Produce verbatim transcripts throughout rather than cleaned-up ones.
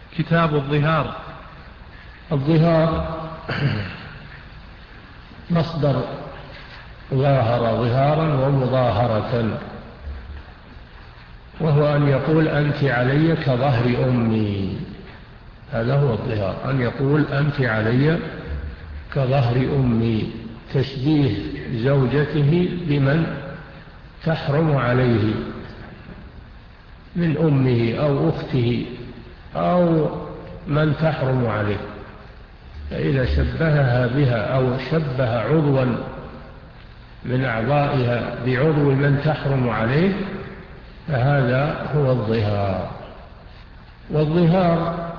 كتاب الظهار. الظهار مصدر ظاهر ظهارا ومظاهرة، وهو أن يقول أنت علي كظهر أمي. هذا هو الظهار، أن يقول أنت علي كظهر أمي، تشبيه زوجته بمن تحرم عليه من أمه أو أخته أو من تحرم عليه. فإذا شبهها بها أو شبه عضوا من أعضائها بعضو من تحرم عليه فهذا هو الظهار. والظهار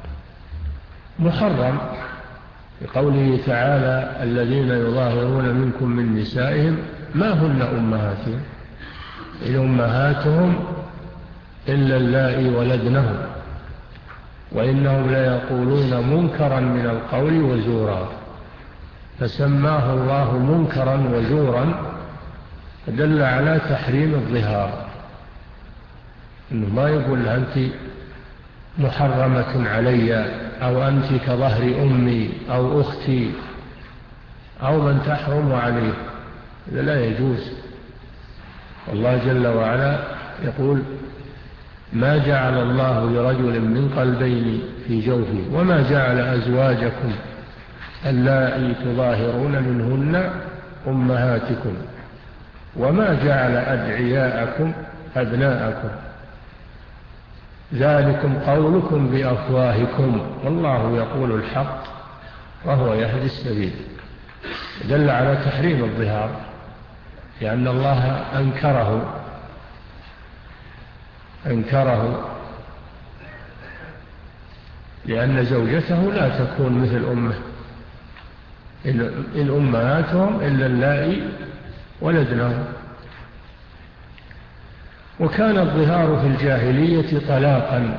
محرم بقوله تعالى الذين يظاهرون منكم من نسائهم ما هن أمهاتهم إن أمهاتهم إلا اللائي ولدنهم وإنهم ليقولون منكرا من القول وزورا، فسماه الله منكرا وزورا دل على تحريم الظهار، إنه ما يقول أنت محرمة علي أو أنت كظهر أمي أو أختي أو من تحرم عليه، هذا لا يجوز. الله جل وعلا يقول ما جعل الله لرجل من قلبين في جوفه وما جعل أزواجكم اللائي تظاهرون منهن أمهاتكم وما جعل أدعياءكم أبناءكم ذلكم قولكم بأفواهكم والله يقول الحق وهو يهدي السبيل. دل على تحريم الظهار لأن الله أنكره أنكره لأن زوجته لا تكون مثل أمه إن أمهاتهم إلا اللائي ولدنهم. وكان الظهار في الجاهلية طلاقا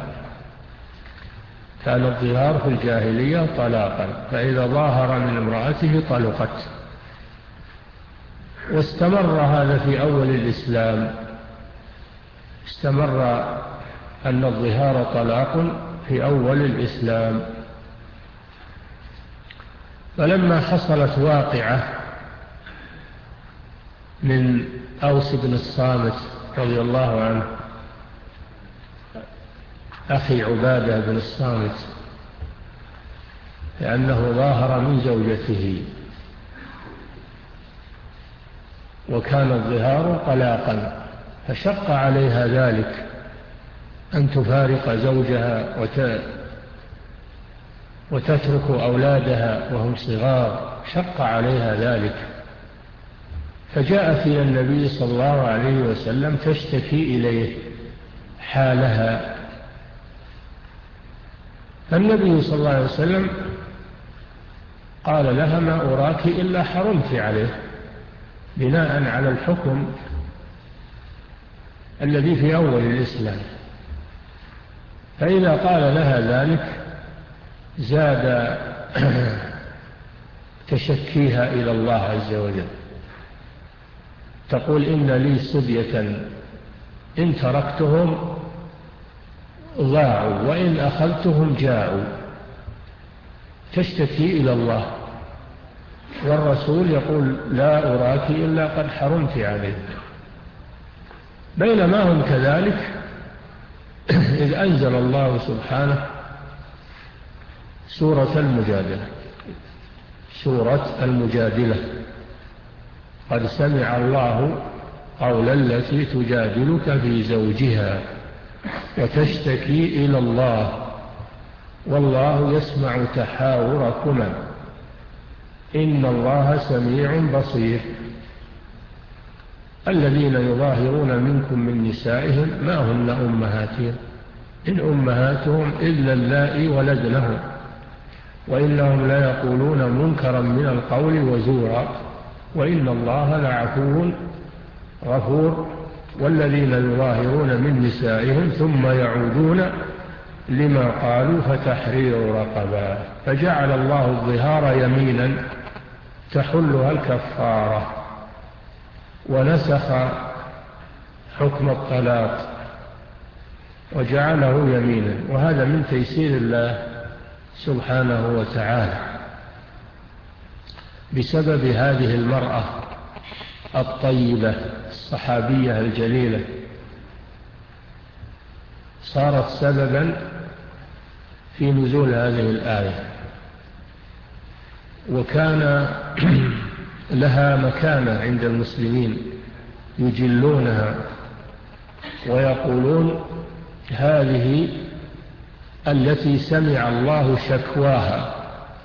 كان الظهار في الجاهلية طلاقا فإذا ظاهر من امرأته طلقت. واستمر هذا في أول الإسلام، استمر أن الظهار طلاق في أول الإسلام. فلما حصلت واقعة من أوس بن الصامت رضي الله عنه أخي عبادة بن الصامت لأنه ظاهر من زوجته وكان الظهار طلاقا، فشق عليها ذلك أن تفارق زوجها وتترك أولادها وهم صغار، شق عليها ذلك. فجاءت إلى النبي صلى الله عليه وسلم تشتكي إليه حالها، فالنبي صلى الله عليه وسلم قال لها ما أراك إلا حرمت عليه بناء على الحكم الذي في أول الإسلام. فإذا قال لها ذلك زاد تشكيها إلى الله عز وجل، تقول إن لي صبية إن تركتهم ضاعوا وإن أخذتهم جاعوا، تشتكي إلى الله، والرسول يقول لا أراك إلا قد حرمت عليه. بينما هم كذلك إذ أنزل الله سبحانه سورة المجادلة سورة المجادلة قد سمع الله قول التي تجادلك في زوجها وتشتكي إلى الله والله يسمع تحاوركما إن الله سميع بصير. الذين يظاهرون منكم من نسائهم ما هن أمهاتهم إن أمهاتهم إلا اللائي ولدنهم وإنهم لا يقولون منكرا من القول وزورا وإن الله لعفو غفور. والذين يظاهرون من نسائهم ثم يعودون لما قالوا فتحرير رقبة، فجعل الله الظهار يمينا تحلها الكفارة، ونسخ حكم الطلاق وجعله يمينا، وهذا من تيسير الله سبحانه وتعالى بسبب هذه المرأة الطيبة الصحابية الجليلة، صارت سببا في نزول هذه الآية، وكان لها مكانة عند المسلمين يجلونها ويقولون هذه التي سمع الله شكواها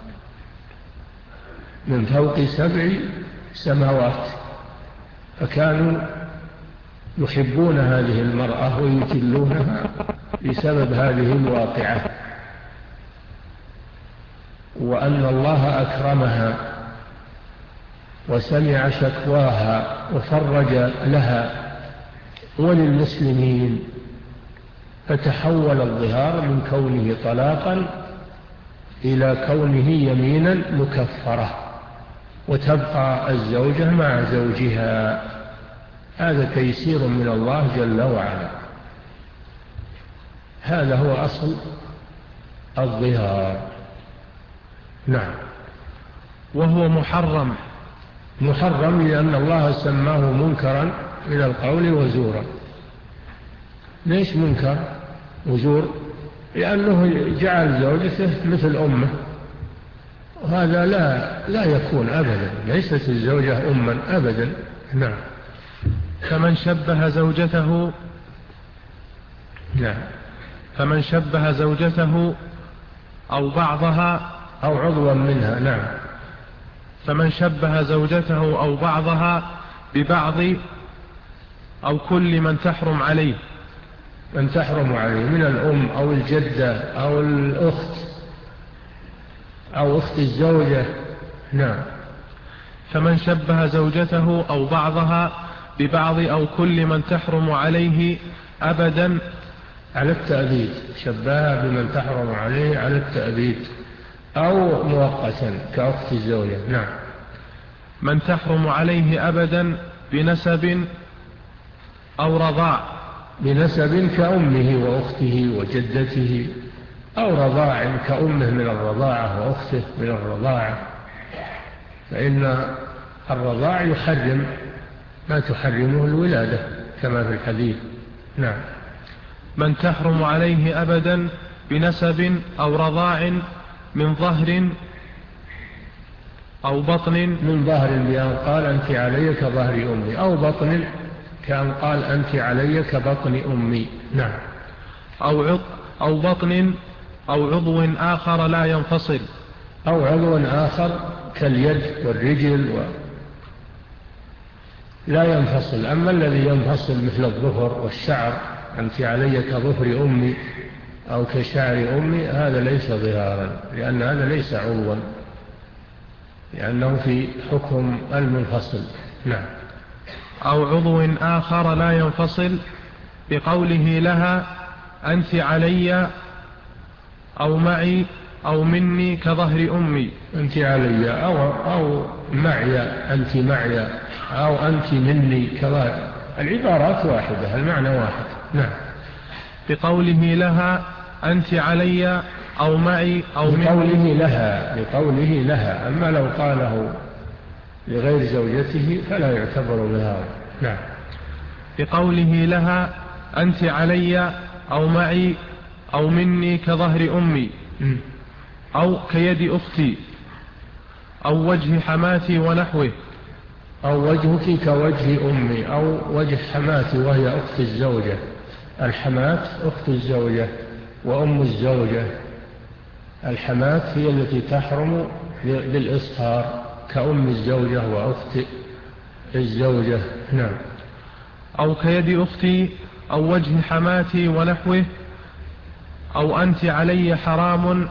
من فوق سبع سماوات، فكانوا يحبون هذه المرأة ويجلونها بسبب هذه الواقعة، وأن الله أكرمها وسمع شكواها وفرج لها وللمسلمين، فتحول الظهار من كونه طلاقا إلى كونه يمينا مكفرة، وتبقى الزوجة مع زوجها. هذا تيسير من الله جل وعلا. هذا هو أصل الظهار. نعم. وهو محرم. محرم لأن الله سماه منكرا من القول وزورا. ليش منكر وزور؟ لأنه جعل زوجته مثل أمه، وهذا لا لا يكون أبدا، ليست الزوجة أما أبدا. نعم. فمن شبه زوجته نعم فمن شبه زوجته أو بعضها أو عضوا منها. نعم. فمن شبه زوجته أو بعضها ببعض أو كل من تحرم عليه من تحرم عليه من الأم أو الجدة أو الأخت أو أخت الزوجة. نعم. فمن شبه زوجته أو بعضها ببعض أو كل من تحرم عليه أبدا على التأبيد، شبهها بمن تحرم عليه على التأبيد أو مؤقتا كأخت الزوجة. نعم. من تحرم عليه أبدا بنسب أو رضاع. بنسب كأمه وأخته وجدته، أو رضاع كأمه من الرضاعة وأخته من الرضاعة، فإن الرضاع يحرم ما تحرمه الولادة كما في الحديث. نعم. من تحرم عليه أبدا بنسب أو رضاع من ظهر أو بطن. من ظهر بأن قال أنت علي كظهر أمي، أو بطن كأن قال أنت علي كبطن أمي. نعم. أو, عض أو بطن أو عضو آخر لا ينفصل. أو عضو آخر كاليد والرجل و... لا ينفصل. أما الذي ينفصل مثل الظفر والشعر، أنت علي كظفر أمي أو كشعر أمي، هذا ليس ظهارا، لأن هذا ليس عضوا، لأنه في حكم المنفصل. نعم. أو عضو آخر لا ينفصل بقوله لها أنت علي أو معي أو مني كظهر أمي. أنت علي أو, أو معي، أنت معي أو أنت مني كظهر، العبارات واحدة، المعنى واحد. نعم. بقوله لها أنت علي أو معي أو مني. بقوله لها بقوله لها أما لو قاله لغير زوجته فلا يعتبر ظهارا. نعم. بقوله لها أنت علي أو معي أو مني كظهر أمي م. أو كيد أختي أو وجه حماتي ونحوه. أو وجهك كوجه أمي، أو وجه حماتي وهي أخت الزوجة. الحمات أخت الزوجة وأم الزوجة. الحمات هي التي تحرم بالإصهار كأم الزوجة وأخت الزوجة. نعم. أو كيد أختي أو وجه حماتي ونحوه. أو أنت علي حرام.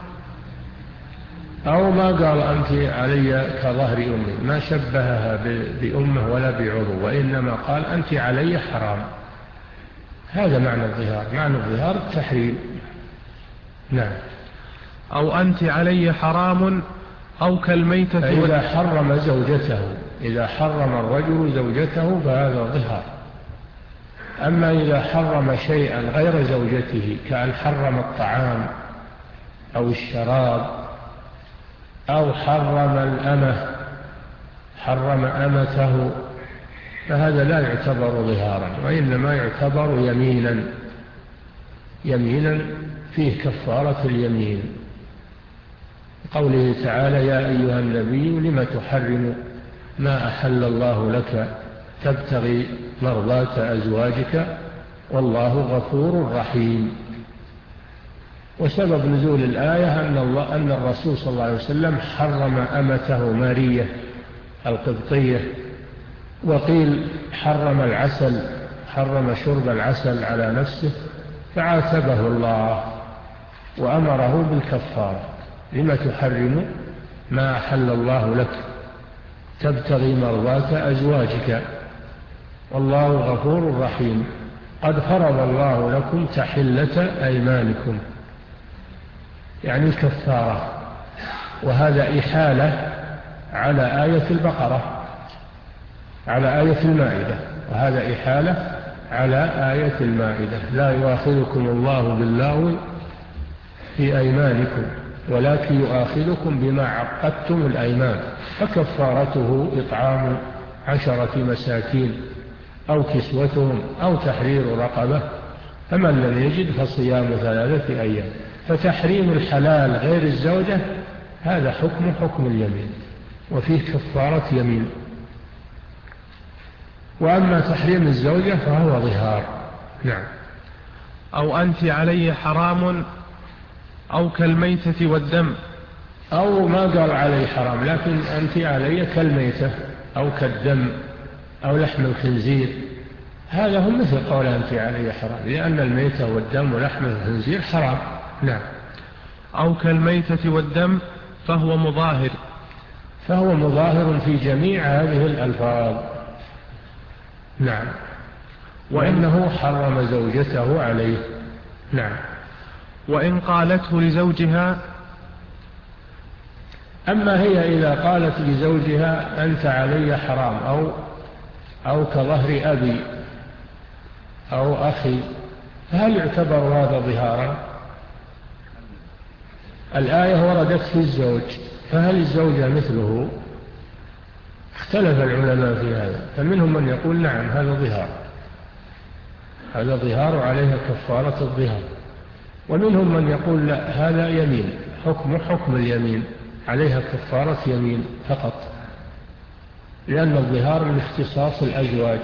أو ما قال أنت علي كظهر أمي، ما شبهها بأمه ولا بعضو، وإنما قال أنت علي حرام. هذا معنى الظهار. معنى الظهار التحريم. نعم. أو أنت علي حرام أو كالميتة. فإذا حرم زوجته، إذا حرم الرجل زوجته فهذا ظهار. أما إذا حرم شيئا غير زوجته كأن حرم الطعام أو الشراب أو حرم الأمة، حرم أمته، فهذا لا يعتبر ظهارا، وإنما يعتبر يمينا، يمينا فيه كفارة اليمين. قوله تعالى: يا أيها النبي لم تحرم ما أحل الله لك تبتغي مرضاة أزواجك والله غفور رحيم. وسبب نزول الآية أن, الله أن الرسول صلى الله عليه وسلم حرم أمته مارية القبطية، وقيل حرم العسل، حرم شرب العسل على نفسه، فعاتبه الله وأمره بالكفارة: لم تحرم ما أحل الله لك تبتغي مرضاة أزواجك والله غفور رحيم. قد فرض الله لكم تحلة أيمانكم، يعني الكفارة، وهذا إحالة على آية البقرة، على آية المائدة، وهذا إحالة على آية المائدة: لا يؤاخذكم الله باللغو في أيمانكم ولكن يؤاخذكم بما عقدتم الأيمان، فكفارته إطعام عشرة مساكين أو كسوتهم أو تحرير رقبة، فمن لم يجد فصيام ثلاثة أيام. فتحريم الحلال غير الزوجة هذا حكم حكم اليمين، وفيه كفارة يمين. وأما تحريم الزوجة فهو ظهار. نعم. أو أنت علي حرام أو كالميتة والدم، أو ما قال علي حرام، لكن أنت علي كالميتة أو كالدم أو لحم الخنزير، هذا هم مثل قول أنت علي حرام، لأن الميتة والدم ولحم الخنزير حرام. نعم. أو كالميتة والدم فهو مظاهر، فهو مظاهر في جميع هذه الألفاظ. نعم. وإنه حرم زوجته عليه. نعم. وإن قالته لزوجها، أما هي إذا قالت لزوجها أنت علي حرام أو أو كظهر أبي أو أخي، فهل يعتبر هذا ظهارا؟ الآية وردت في الزوج، فهل الزوجة مثله؟ اختلف العلماء في هذا، فمنهم من يقول نعم هذا ظهار، هذا ظهار عليها كفارة الظهار، ومنهم من يقول لا هذا يمين، حكم حكم اليمين، عليها كفارة يمين فقط، لأن الظهار من اختصاص الأزواج.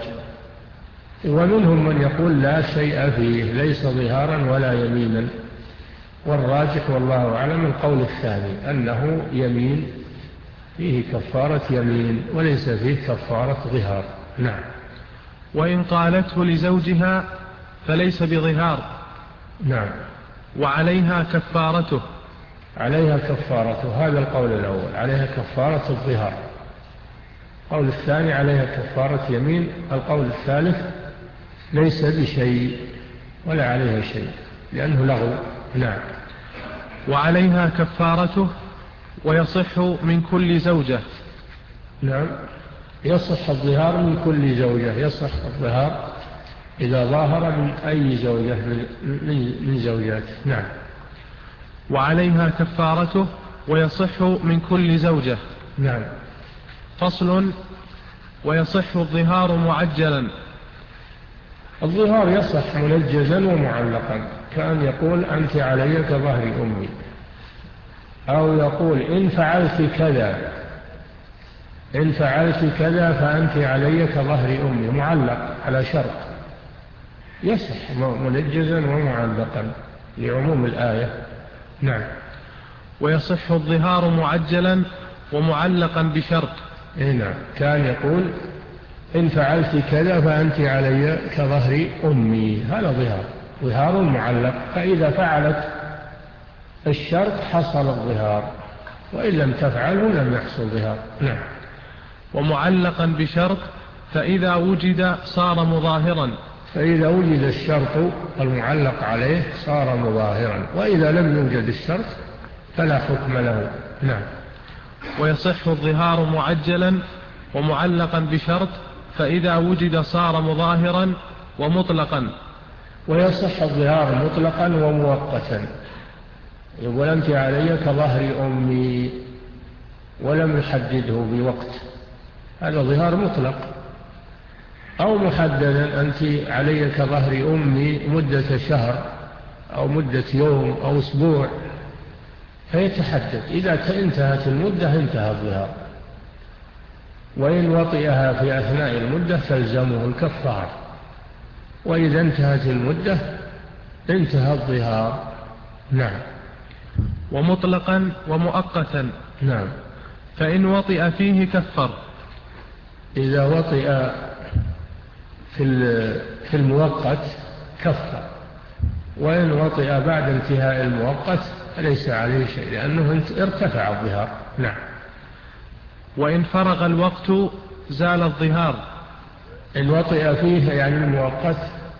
ومنهم من يقول لا شيء فيه، ليس ظهارا ولا يمينا، والراجح والله أعلم القول الثاني أنه يمين فيه كفارة يمين وليس فيه كفارة ظهار. نعم. وإن قالته لزوجها فليس بظهار. نعم. وعليها كفارته، عليها كفارته، هذا القول الأول، عليها كفارة الظهار. القول الثاني عليها كفارة يمين. القول الثالث ليس بشيء ولا عليها شيء لأنه لغو. نعم. وعليها كفارته ويصح من كل زوجة. نعم. يصح الظهار من كل زوجة، يصح الظهار إذا ظاهر من أي زوجة من زوجاته. نعم. وعليها كفارته ويصح من كل زوجة. نعم. فصل. ويصح الظهار معجلا. الظهار يصح منجزا ومعلقا، كأن يقول أنت علي كظهر أمي، أو يقول إن فعلت كذا، إن فعلت كذا فأنت علي كظهر أمي، معلق على شرط، يصح منجزا ومعلقا لعموم الآية. نعم. ويصح الظهار معجلا ومعلقا بشرط. إيه نعم. كان يقول إن فعلت كذا فأنت علي كظهر أمي، هذا ظهار، ظهار معلق، فإذا فعلت الشرط حصل الظهار، وإن لم تفعله لم يحصل ظهار. نعم. ومعلقا بشرط فإذا وجد صار مظاهرا. فإذا وجد الشرط المعلق عليه صار مظاهرا، وإذا لم يوجد الشرط فلا حكم له. نعم. ويصح الظهار معجلا ومعلقا بشرط فإذا وجد صار مظاهرا ومطلقا. ويصح الظهار مطلقا ومؤقتا. يقول أنت علي كظهر أمي ولم يحدده بوقت، هذا ظهار مطلق. أو محددا، أنت علي كظهر أمي مدة شهر أو مدة يوم أو أسبوع، فيتحدد. إذا انتهت المدة انتهى الظهار، وإن وطئها في أثناء المدة فالزمه الكفار، وإذا انتهت المدة انتهى الظهار. نعم. ومطلقا ومؤقتا. نعم. فإن وطئ فيه كفر. إذا وطئ في المؤقت كفر، وإن وطئ بعد انتهاء المؤقت فليس عليه شيء، لأنه ارتفع الظهار. نعم. وإن فرغ الوقت زال الظهار. إن وطئ فيه يعني المؤقت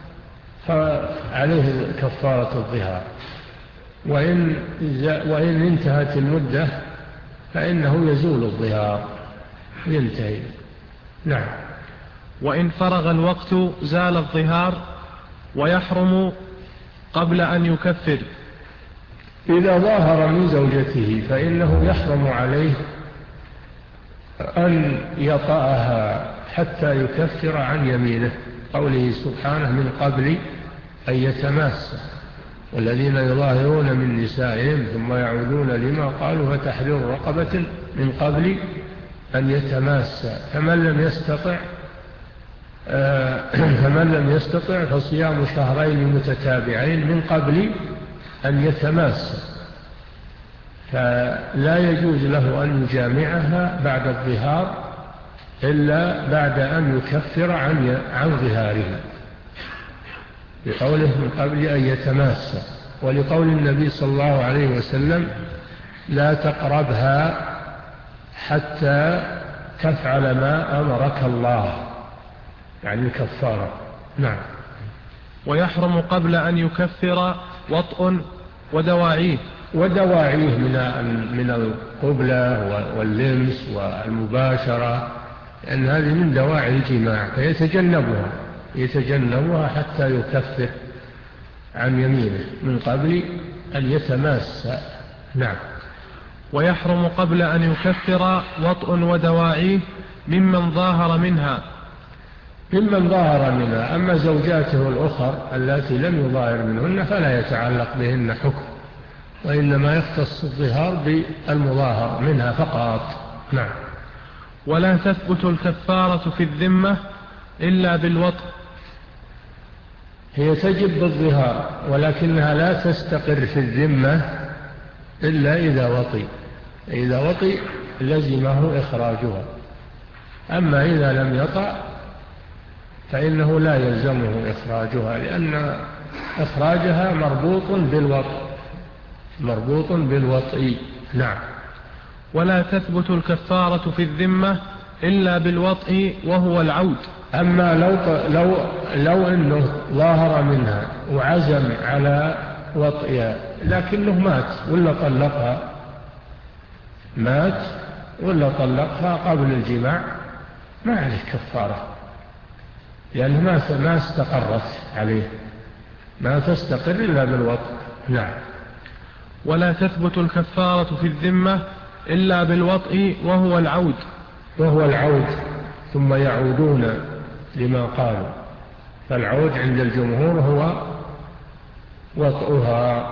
فعليه كفارة الظهار، وإن, وإن انتهت المدة فإنه يزول الظهار، ينتهي. نعم. وإن فرغ الوقت زال الظهار ويحرم قبل أن يكفر. إذا ظاهر من زوجته فإنه يحرم عليه أن يطأها حتى يكفر عن يمينه، قوله سبحانه من قبل أن يتماس، والذين يظاهرون من نسائهم ثم يعودون لما قالوا فتحرير رقبة من قبل أن يتماس، فمن لم يستطع فمن لم يستطع فصيام شهرين متتابعين من قبل أن يتماس، فلا يجوز له أن يجامعها بعد الظهار إلا بعد أن يكفر عن عن ظهاره، بقوله من قبل أن يتماس، ولقول النبي صلى الله عليه وسلم لا تقربها حتى تفعل ما أمرك الله، يعني الكفارة. نعم. ويحرم قبل أن يكفر وطء ودواعيه. ودواعيه من من القبلة واللمس والمباشرة، لأن هذه من دواعي الجماع، فيتجنبها يتجنبها حتى يكفر عن يمينه من قبل أن يتماس. نعم. ويحرم قبل أن يكفر وطء ودواعيه ممن ظاهر منها. ممن ظاهر منها. أما زوجاته الأخر التي لم يظاهر منهن فلا يتعلق بهن حكم، وإنما يختص الظهار بالمظاهر منها فقط. نعم. ولا تثبت الكفارة في الذمة إلا بالوطء. هي تجب بالظهار، ولكنها لا تستقر في الذمة إلا إذا وطئ. إذا وطئ لزمه إخراجها، أما إذا لم يطأ فإنه لا يلزمه إخراجها، لأن إخراجها مربوط بالوطء مربوط بالوطء. نعم. ولا تثبت الكفارة في الذمة إلا بالوطء وهو العود. أما لو, لو, لو أنه ظاهر منها وعزم على وطئها لكنه مات ولا طلقها مات ولا طلقها قبل الجماع ما عليه كفارة، لأنه ما ما استقرت عليه، ما تستقر إلا بالوطء. نعم. ولا تثبت الكفارة في الذمة إلا بالوطء وهو العود. وهو العود ثم يعودون لما قالوا، فالعود عند الجمهور هو وطئها،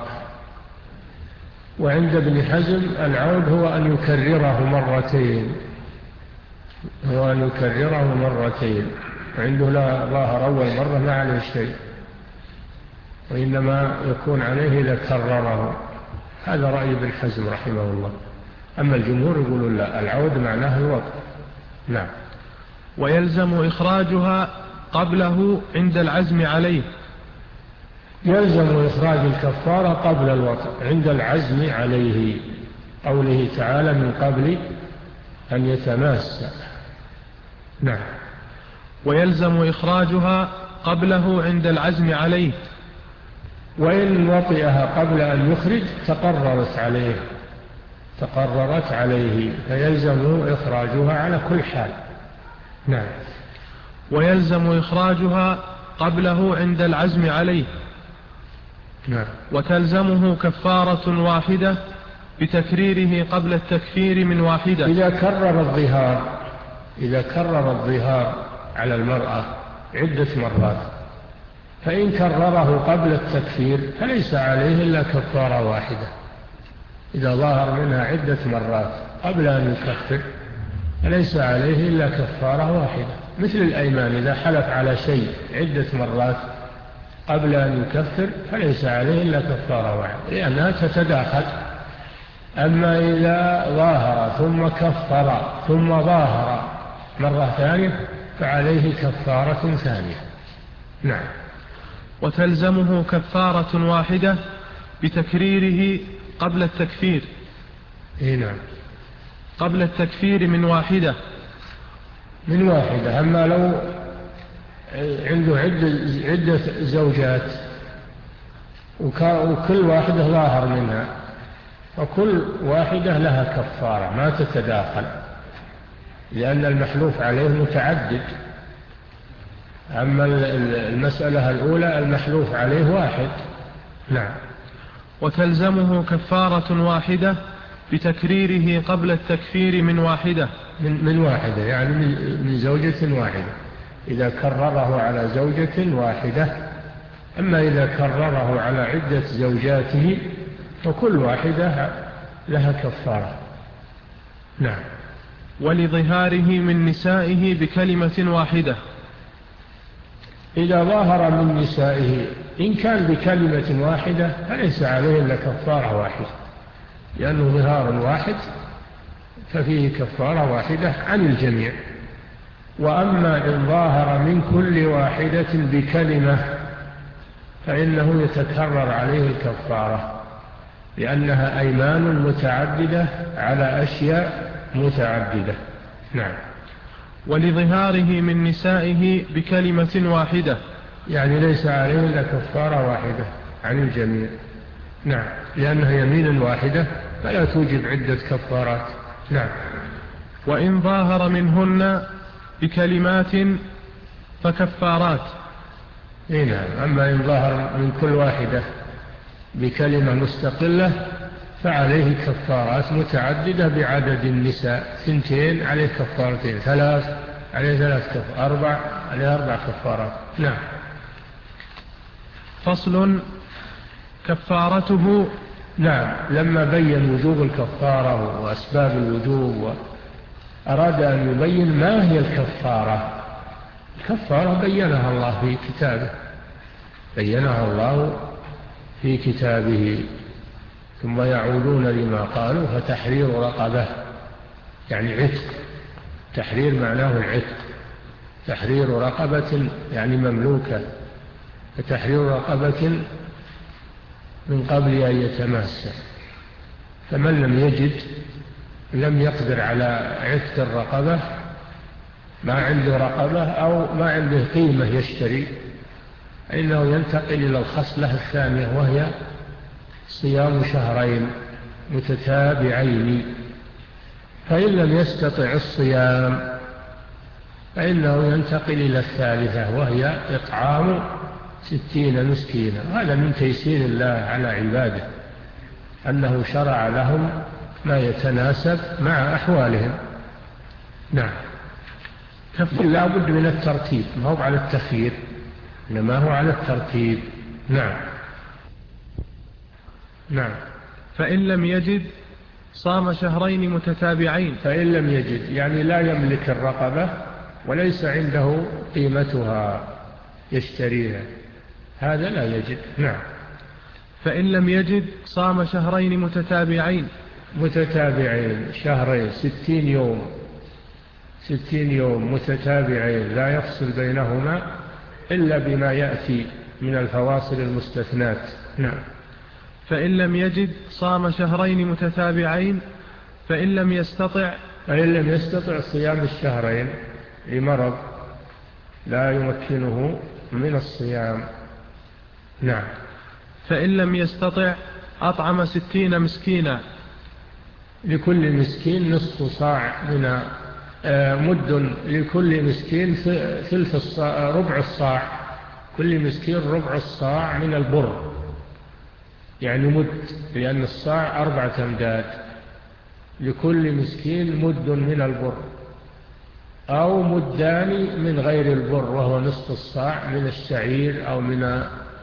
وعند ابن حزم العود هو أن يكرره مرتين هو أن يكرره مرتين عنده لا ظاهر أول مرة ما عليه شيء، وإنما يكون عليه إذا كرره. هذا رأي ابن حزم رحمه الله. أما الجمهور يقولون لا، العود معناه الوطء. نعم. ويلزم إخراجها قبله عند العزم عليه. يلزم إخراج الكفارة قبل الوطء عند العزم عليه، قوله تعالى من قبل أن يتماس. نعم. ويلزم إخراجها قبله عند العزم عليه. وإن وطئها قبل أن يخرج تقررت عليه تقررت عليه فيلزم إخراجها على كل حال. نعم. ويلزم إخراجها قبله عند العزم عليه. نعم. وتلزمه كفارة واحدة بتكريره قبل التكفير من واحدة. إذا كرر الظهار إذا كرر الظهار على المرأة عدة مرات، فإن كرره قبل التكفير فليس عليه إلا كفارة واحدة. إذا ظهر منها عدة مرات قبل أن يكفر فليس عليه إلا كفارة واحدة، مثل الأيمان، إذا حلف على شيء عدة مرات قبل أن يكفر فليس عليه إلا كفارة واحدة لأنها تتداخل. أما إذا ظاهر ثم كفر ثم ظاهر مرة ثانية فعليه كفارة ثانية. نعم. وتلزمه كفارة واحدة بتكريره قبل التكفير. إيه نعم. قبل التكفير من واحدة من واحدة. أما لو عنده عدة, عدة زوجات وكل واحدة ظاهر منها وكل واحدة لها كفارة ما تتداخل، لأن المحلوف عليه متعدد. أما المسألة الأولى المحلوف عليه واحد. نعم. وتلزمه كفارة واحدة بتكريره قبل التكفير من واحدة. من, من واحدة يعني من, من زوجة واحدة إذا كرره على زوجة واحدة. أما إذا كرره على عدة زوجاته فكل واحدة لها كفارة. نعم. ولظهاره من نسائه بكلمة واحدة. إذا ظاهر من نسائه إن كان بكلمة واحدة فليس عليه إلا كفارة واحدة، لأنه ظهار واحد ففيه كفارة واحدة عن الجميع. وأما إن ظاهر من كل واحدة بكلمة فإنه يتكرر عليه الكفارة، لأنها أيمان متعددة على أشياء متعددة. نعم. ولظهاره من نسائه بكلمة واحدة يعني ليس عليه إلا كفارة واحدة عن الجميع. نعم. لأنها يمين واحدة فلا توجب عدة كفارات. نعم. وإن ظاهر منهن بكلمات فكفارات. إيه نعم. أما إن ظاهر من كل واحدة بكلمة مستقلة فعليه كفارات متعددة بعدد النساء. ثنتين عليه كفارتين، ثلاث عليه ثلاث كفارات، أربع عليه أربع كفارات. نعم. فصل. كفارته. نعم. لما بين وجوب الكفارة وأسباب الوجوب وأراد أن يبين ما هي الكفارة. الكفارة بينها الله في كتابه بينها الله في كتابه ثم يعودون لما قالوا فتحرير رقبة يعني عتق. تحرير معناه العتق. تحرير رقبة يعني مملوكة. فتحرير رقبة من قبل أن يتماسى. فمن لم يجد لم يقدر على عتق الرقبة، ما عنده رقبة أو ما عنده قيمة يشتري، إنه ينتقل إلى الخصلة الثانية وهي صيام شهرين متتابعين. فإن لم يستطع الصيام فإنه ينتقل إلى الثالثة وهي إطعام ستين مسكينا. هذا من تيسير الله على عباده أنه شرع لهم ما يتناسب مع أحوالهم. نعم. لا بد من الترتيب، ما هو على التخيير إنما هو على الترتيب. نعم. نعم. فإن لم يجد صام شهرين متتابعين. فإن لم يجد يعني لا يملك الرقبة وليس عنده قيمتها يشتريها، هذا لا يجد. نعم. فإن لم يجد صام شهرين متتابعين. متتابعين شهرين ستين يوم ستين يوم متتابعين لا يفصل بينهما إلا بما يأتي من الفواصل المستثنات. نعم. فإن لم يجد صام شهرين متتابعين. فإن لم يستطع فإن لم يستطع صيام الشهرين لمرض لا يمكنه من الصيام. نعم. فإن لم يستطع أطعم ستين مسكينا. لكل مسكين نصف صاع من مد لكل مسكين ثلث الصاع ربع الصاع كل مسكين ربع الصاع من البر، يعني مد، لأن الصاع أربعة أمداد، لكل مسكين مد من البر، أو مدان من غير البر وهو نصف الصاع من الشعير أو من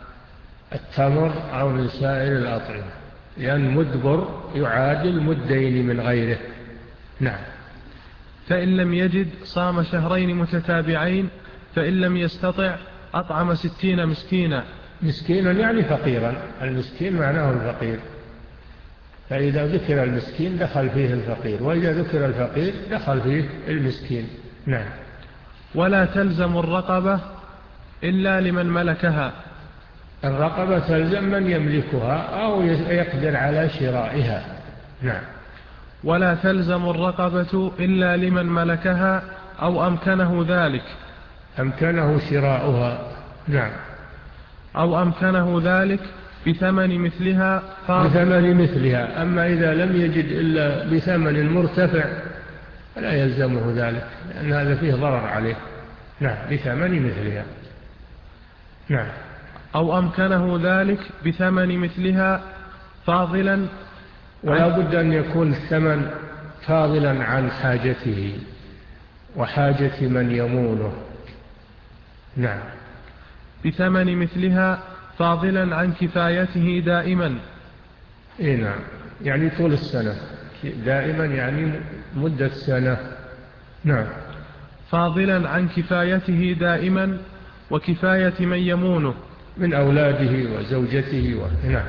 التمر أو من سائر الأطعمة، لأن مد بر يعادل مدين من غيره. نعم. فإن لم يجد صام شهرين متتابعين، فإن لم يستطع أطعم ستين مسكينا. مسكينا يعني فقيرا، المسكين معناه الفقير، فإذا ذكر المسكين دخل فيه الفقير، وإذا ذكر الفقير دخل فيه المسكين. نعم. ولا تلزم الرقبة إلا لمن ملكها. الرقبة تلزم من يملكها أو يقدر على شرائها. نعم. ولا تلزم الرقبة إلا لمن ملكها أو أمكنه ذلك. أمكنه شراؤها. نعم. أو أمكنه ذلك بثمن مثلها. بثمن مثلها. أما إذا لم يجد إلا بثمن مرتفع فلا يلزمه ذلك، لأن هذا فيه ضرر عليه. نعم. بثمن مثلها. نعم. أو أمكنه ذلك بثمن مثلها فاضلا، ولا بد أن يكون الثمن فاضلا عن حاجته وحاجة من يمونه. نعم. بثمن مثلها فاضلا عن كفايته دائما. إيه نعم، يعني طول السنة، دائما يعني مدة سنة. نعم. فاضلا عن كفايته دائما وكفاية من يمونه من أولاده وزوجته و... نعم.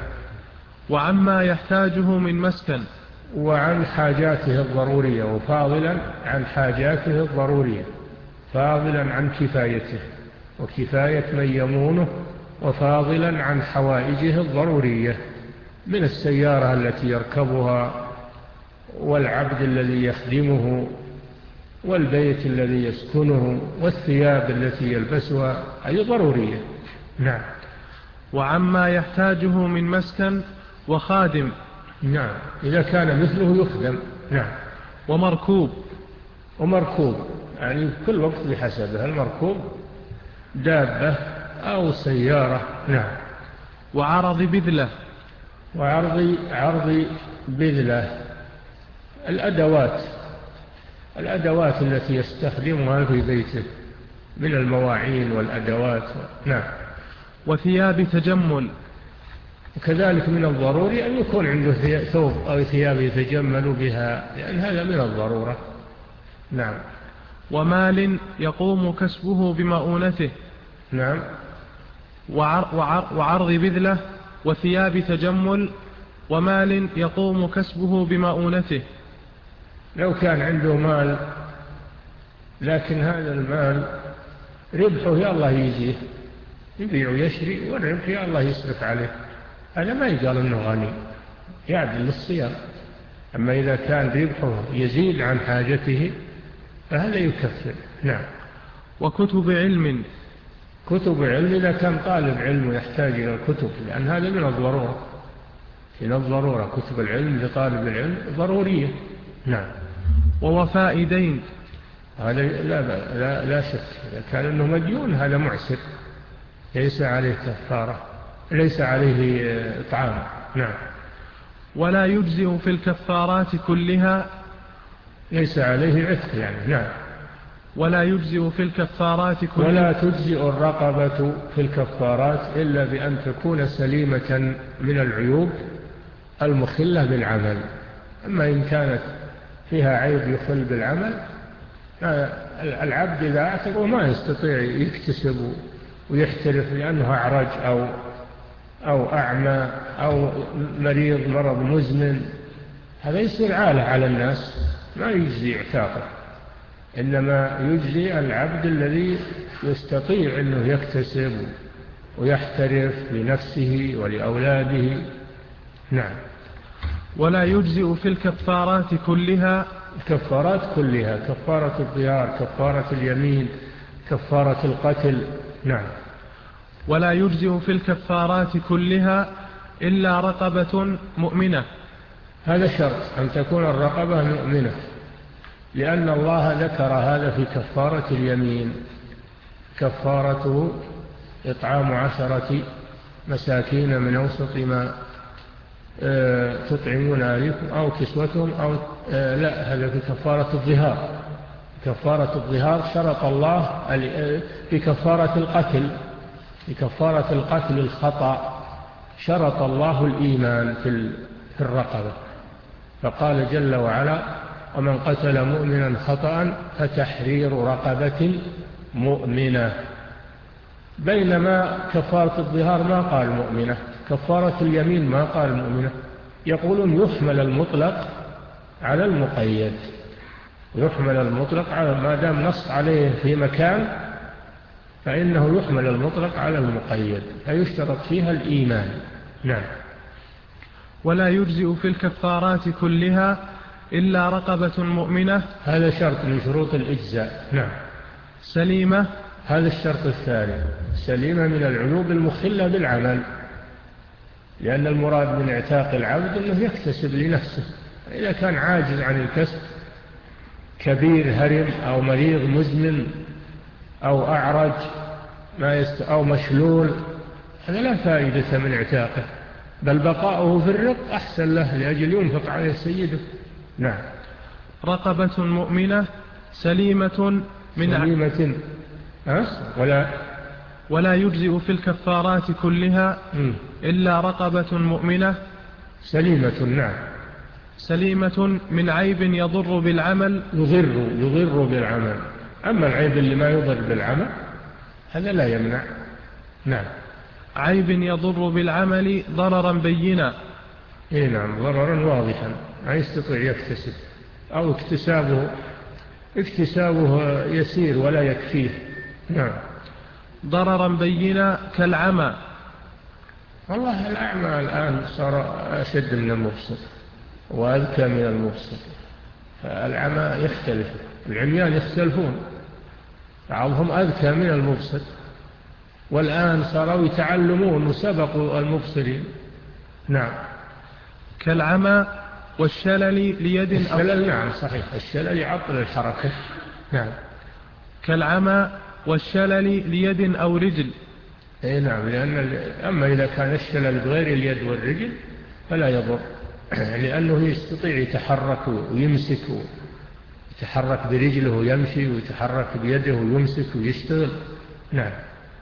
وعما يحتاجه من مسكن. وعن حاجاته الضرورية، وفاضلا عن حاجاته الضرورية، فاضلا عن كفايته وكفاية من يمونه، وفاضلا عن حوائجه الضرورية من السيارة التي يركبها، والعبد الذي يخدمه، والبيت الذي يسكنه، والثياب التي يلبسها، هذه ضرورية. نعم. وعما يحتاجه من مسكن وخادم. نعم، إذا كان مثله يخدم. نعم. ومركوب. ومركوب يعني كل وقت بحسبه، المركوب دابة أو سيارة. نعم. وعرض بذلة. وعرض عرض بذلة، الأدوات الأدوات التي يستخدمها في بيته من المواعين والأدوات. نعم. وثياب تجمل. وكذلك من الضروري أن يكون عنده ثوب أو ثياب يتجمل بها، لأن هذا من الضرورة. نعم. ومال يقوم كسبه بمؤونته. نعم. وعر وعر وعرض بذلة وثياب تجمل ومال يقوم كسبه بمؤونته. لو كان عنده مال لكن هذا المال ربحه يا الله يجيه، يبيع ويشري والربح يا الله يصرف عليه، هذا ما يقال أنه غني، يعدل للصيام. أما إذا كان ربحه يزيد عن حاجته فهذا يكفر. نعم. وكتب علم. كتب علم إذا كان طالب علم يحتاج إلى الكتب، لأن هذا من الضرورة، من الضرورة كتب العلم لطالب العلم ضرورية. نعم. ووفاء دين. هذا لا, لا, لا شك، إذا كان أنه مديون هذا معسر ليس عليه كفارة، ليس عليه إطعام. نعم. ولا يجزئ في الكفارات كلها. ليس عليه عتق يعني. نعم. ولا يجزئ في الكفارات كلها. ولا تجزئ الرقبة في الكفارات إلا بأن تكون سليمة من العيوب المخلة بالعمل. أما إن كانت فيها عيب يخل بالعمل، العبد إذا اعتق وما يستطيع يكتسب ويحترف لأنه أعرج أو أو أعمى أو مريض مرض مزمن، هذا يصير عالة على الناس، ما يجزي اعتاقه. إنما يجزي العبد الذي يستطيع أنه يكتسب ويحترف لنفسه ولأولاده. نعم. ولا يجزئ في الكفارات كلها. الكفارات كلها، كفارة الظهار، كفارة اليمين، كفارة القتل. نعم. ولا يجزئ في الكفارات كلها إلا رقبة مؤمنة. هذا شرط أن تكون الرقبة مؤمنة، لأن الله ذكر هذا في كفارة اليمين. كفارته إطعام عشرة مساكين من أوسط ما تطعمون أهليكم أو كسوتهم أو لا، هذا في كفارة الظهار. كفارة الظهار شرط الله بكفارة القتل، بكفارة القتل الخطأ شرط الله الإيمان في الرقبة، فقال جل وعلا: ومن قتل مؤمنا خطأ فتحرير رقبة مؤمنة. بينما كفارة الظهار ما قال مؤمنة، كفارة اليمين ما قال مؤمنة. يقولون يحمل المطلق على المقيد، يحمل المطلق على ما دام نص عليه في مكان فإنه يحمل المطلق على المقيد، فيشترط فيها الإيمان. نعم. ولا يجزئ في الكفارات كلها إلا رقبة مؤمنة، هذا شرط من شروط الإجزاء. نعم. سليمة، هذا الشرط الثاني، سليمة من العيوب المخلة بالعمل، لأن المراد من اعتاق العبد أنه يكتسب لنفسه. إذا كان عاجز عن الكسب، كبير هرم أو مريض مزمن أو أعرج ما يست... أو مشلول، هذا لا فائدة من اعتاقه، بل بقاؤه في الرق أحسن له لأجل ينفق عليه سيده. نعم. رقبة مؤمنة سليمة من سليمة أه؟ ولا ولا يجزئ في الكفارات كلها م. إلا رقبة مؤمنة سليمة. نعم. سليمة من عيب يضر بالعمل، يضر يضر بالعمل. أما العيب اللي ما يضر بالعمل هذا لا يمنع. نعم. عيب يضر بالعمل ضررا بينا. إيه نعم، ضررا واضحا ما يستطيع يكتسب، أو اكتسابه اكتسابه يسير ولا يكفيه. نعم. ضررا بينا كالعمى. والله الأعمى الآن صار أشد من المبصر وأذكى من المبصر، فالعمى يختلف، العميان يختلفون، بعضهم أذكى من المبصر، والآن صاروا يتعلمون وسبقوا المبصرين. نعم. كالعمى والشلل ليد أو الشلل. نعم صحيح، الشلل يعطل الحركة. نعم. كالعمى والشلل ليد أو رجل. اي نعم، لأن أما إذا كان الشلل بغير اليد والرجل فلا يضر، لأنه يستطيع يتحرك ويمسك، يتحرك برجله ويمشي، ويتحرك بيده ويمسك ويشتغل. نعم.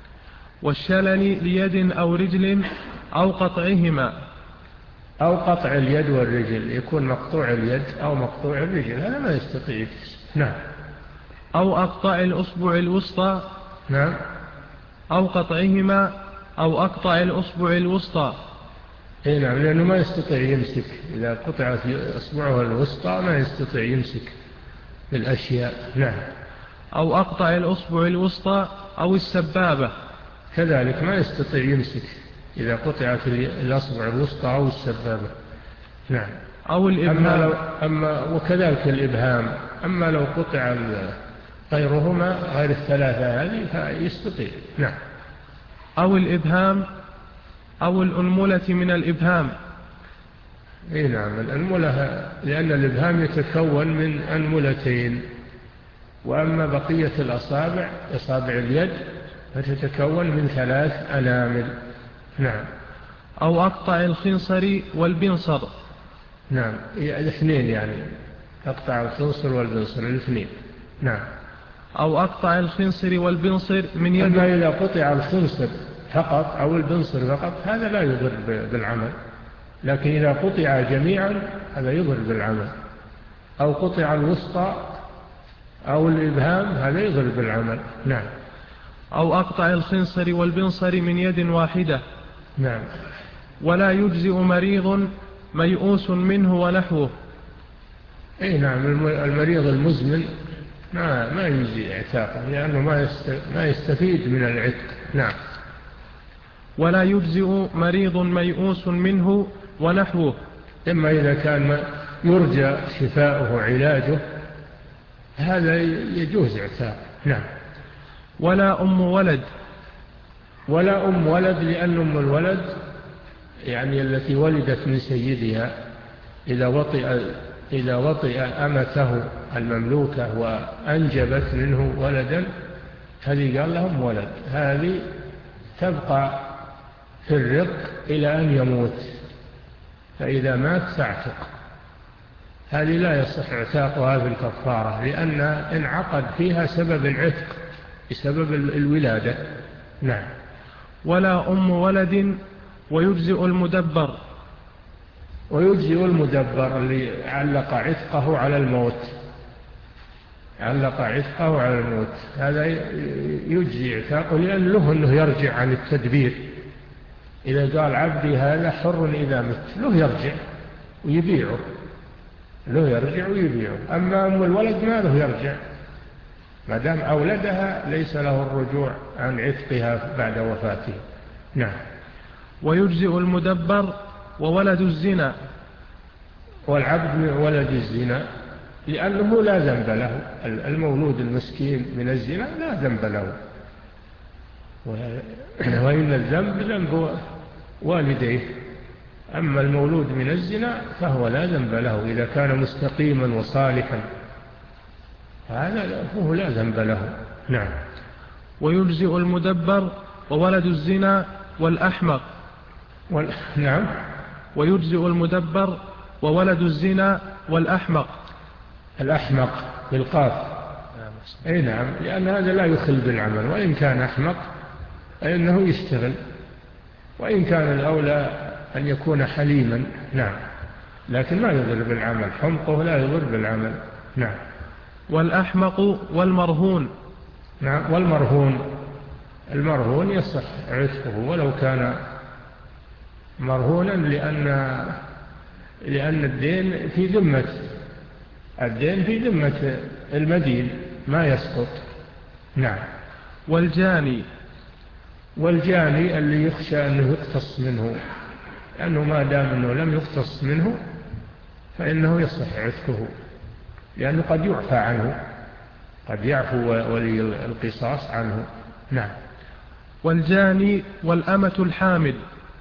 والشلل ليد أو رجل أو قطعهما. أو قطع اليد والرجل، يكون مقطوع اليد أو مقطوع الرجل، هذا ما يستطيع. نعم. أو أقطع الأصبع الوسطى. نعم. أو قطعهما أو أقطع الأصبع الوسطى. اي نعم، لأنه ما يستطيع يمسك، إذا قطعت أصبعه الوسطى ما يستطيع يمسك بالأشياء. نعم. أو أقطع الأصبع الوسطى أو السبابة، كذلك ما يستطيع يمسك إذا قطعت الأصبع الوسطى أو السبابة. نعم. أو الإبهام. أما لو أما وكذلك الإبهام، أما لو قطع غيرهما غير الثلاثة هذه فيستطيع. نعم. أو الإبهام أو الأنملة من الإبهام. إيه نعم، الأنملة لأن الإبهام يتكون من أنملتين، وأما بقية الأصابع أصابع اليد فتتكون من ثلاث أنامل. نعم. أو أقطع الخنصر والبنصر. نعم، الاثنين يعني أقطع الخنصر والبنصر الاثنين. نعم. أو أقطع الخنصر والبنصر من يد. أما إذا قطع الخنصر فقط أو البنصر فقط هذا لا يضر بالعمل، لكن إذا قطع جميعا هذا يضر بالعمل. أو قطع الوسطى أو الإبهام هذا يضر بالعمل. نعم. أو أقطع الخنصر والبنصر من يد واحدة. نعم. ولا يجزئ مريض ميؤوس منه ونحوه. أي نعم، المريض المزمن ما ما يجزي اعتاقه، لأنه ما ما يستفيد من العتق. نعم. ولا يجزئ مريض ميؤوس منه ونحوه، إما إذا كان يرجى شفاؤه علاجه هذا يجوز اعتاق. نعم. ولا أم ولد. ولا أم ولد، لأن أم الولد يعني التي ولدت من سيدها إذا وطئ إذا وطئ أمته المملوكة وأنجبت منه ولدا، هذه قال لهم ولد، هذه تبقى في الرق إلى أن يموت، فإذا مات تعتق. هذه لا يصح اعتاقها في الكفارة، لأن انعقد فيها سبب العتق بسبب الولادة. نعم. ولا أم ولد ويجزئ المدبر. ويجزئ المدبر اللي علق عتقه على الموت، علق عتقه على الموت، هذا يجزي اعتاقه، لأن له أنه يرجع عن التدبير. إذا قال عبدي هذا حر إذا مت، له يرجع ويبيعه، له يرجع ويبيعه. أما أم الولد ما له يرجع، ما دام أولدها ليس له الرجوع عن عتقها بعد وفاته. نعم. ويجزئ المدبر وولد الزنا. والعبد ولد الزنا لأنه لا ذنب له، المولود المسكين من الزنا لا ذنب له، وإن الذنب ذنب والديه. أما المولود من الزنا فهو لا ذنب له إذا كان مستقيما وصالحا، هذا فهو لا ذنب له. نعم. ويجزئ المدبر وولد الزنا والأحمق. وال... نعم. ويجزئ المدبر وولد الزنا والأحمق. الأحمق بالقاف. أي نعم، لأن هذا لا يخل بالعمل، وإن كان أحمق فإنه يشتغل، وإن كان الأولى أن يكون حليما. نعم، لكن ما يضر بالعمل، حمقه لا يضر بالعمل. نعم. والأحمق والمرهون. نعم. والمرهون، المرهون يصح عتقه ولو كان مرهونا، لأن لأن الدين في ذمة الدين في ذمة المدين ما يسقط. نعم. والجاني. والجاني اللي يخشى أنه يقتص منه، لأنه ما دام أنه لم يقتص منه فإنه يصح عتقه، لأنه قد يعفى عنه، قد يعفو ولي القصاص عنه. نعم. والجاني والأمة الحامل.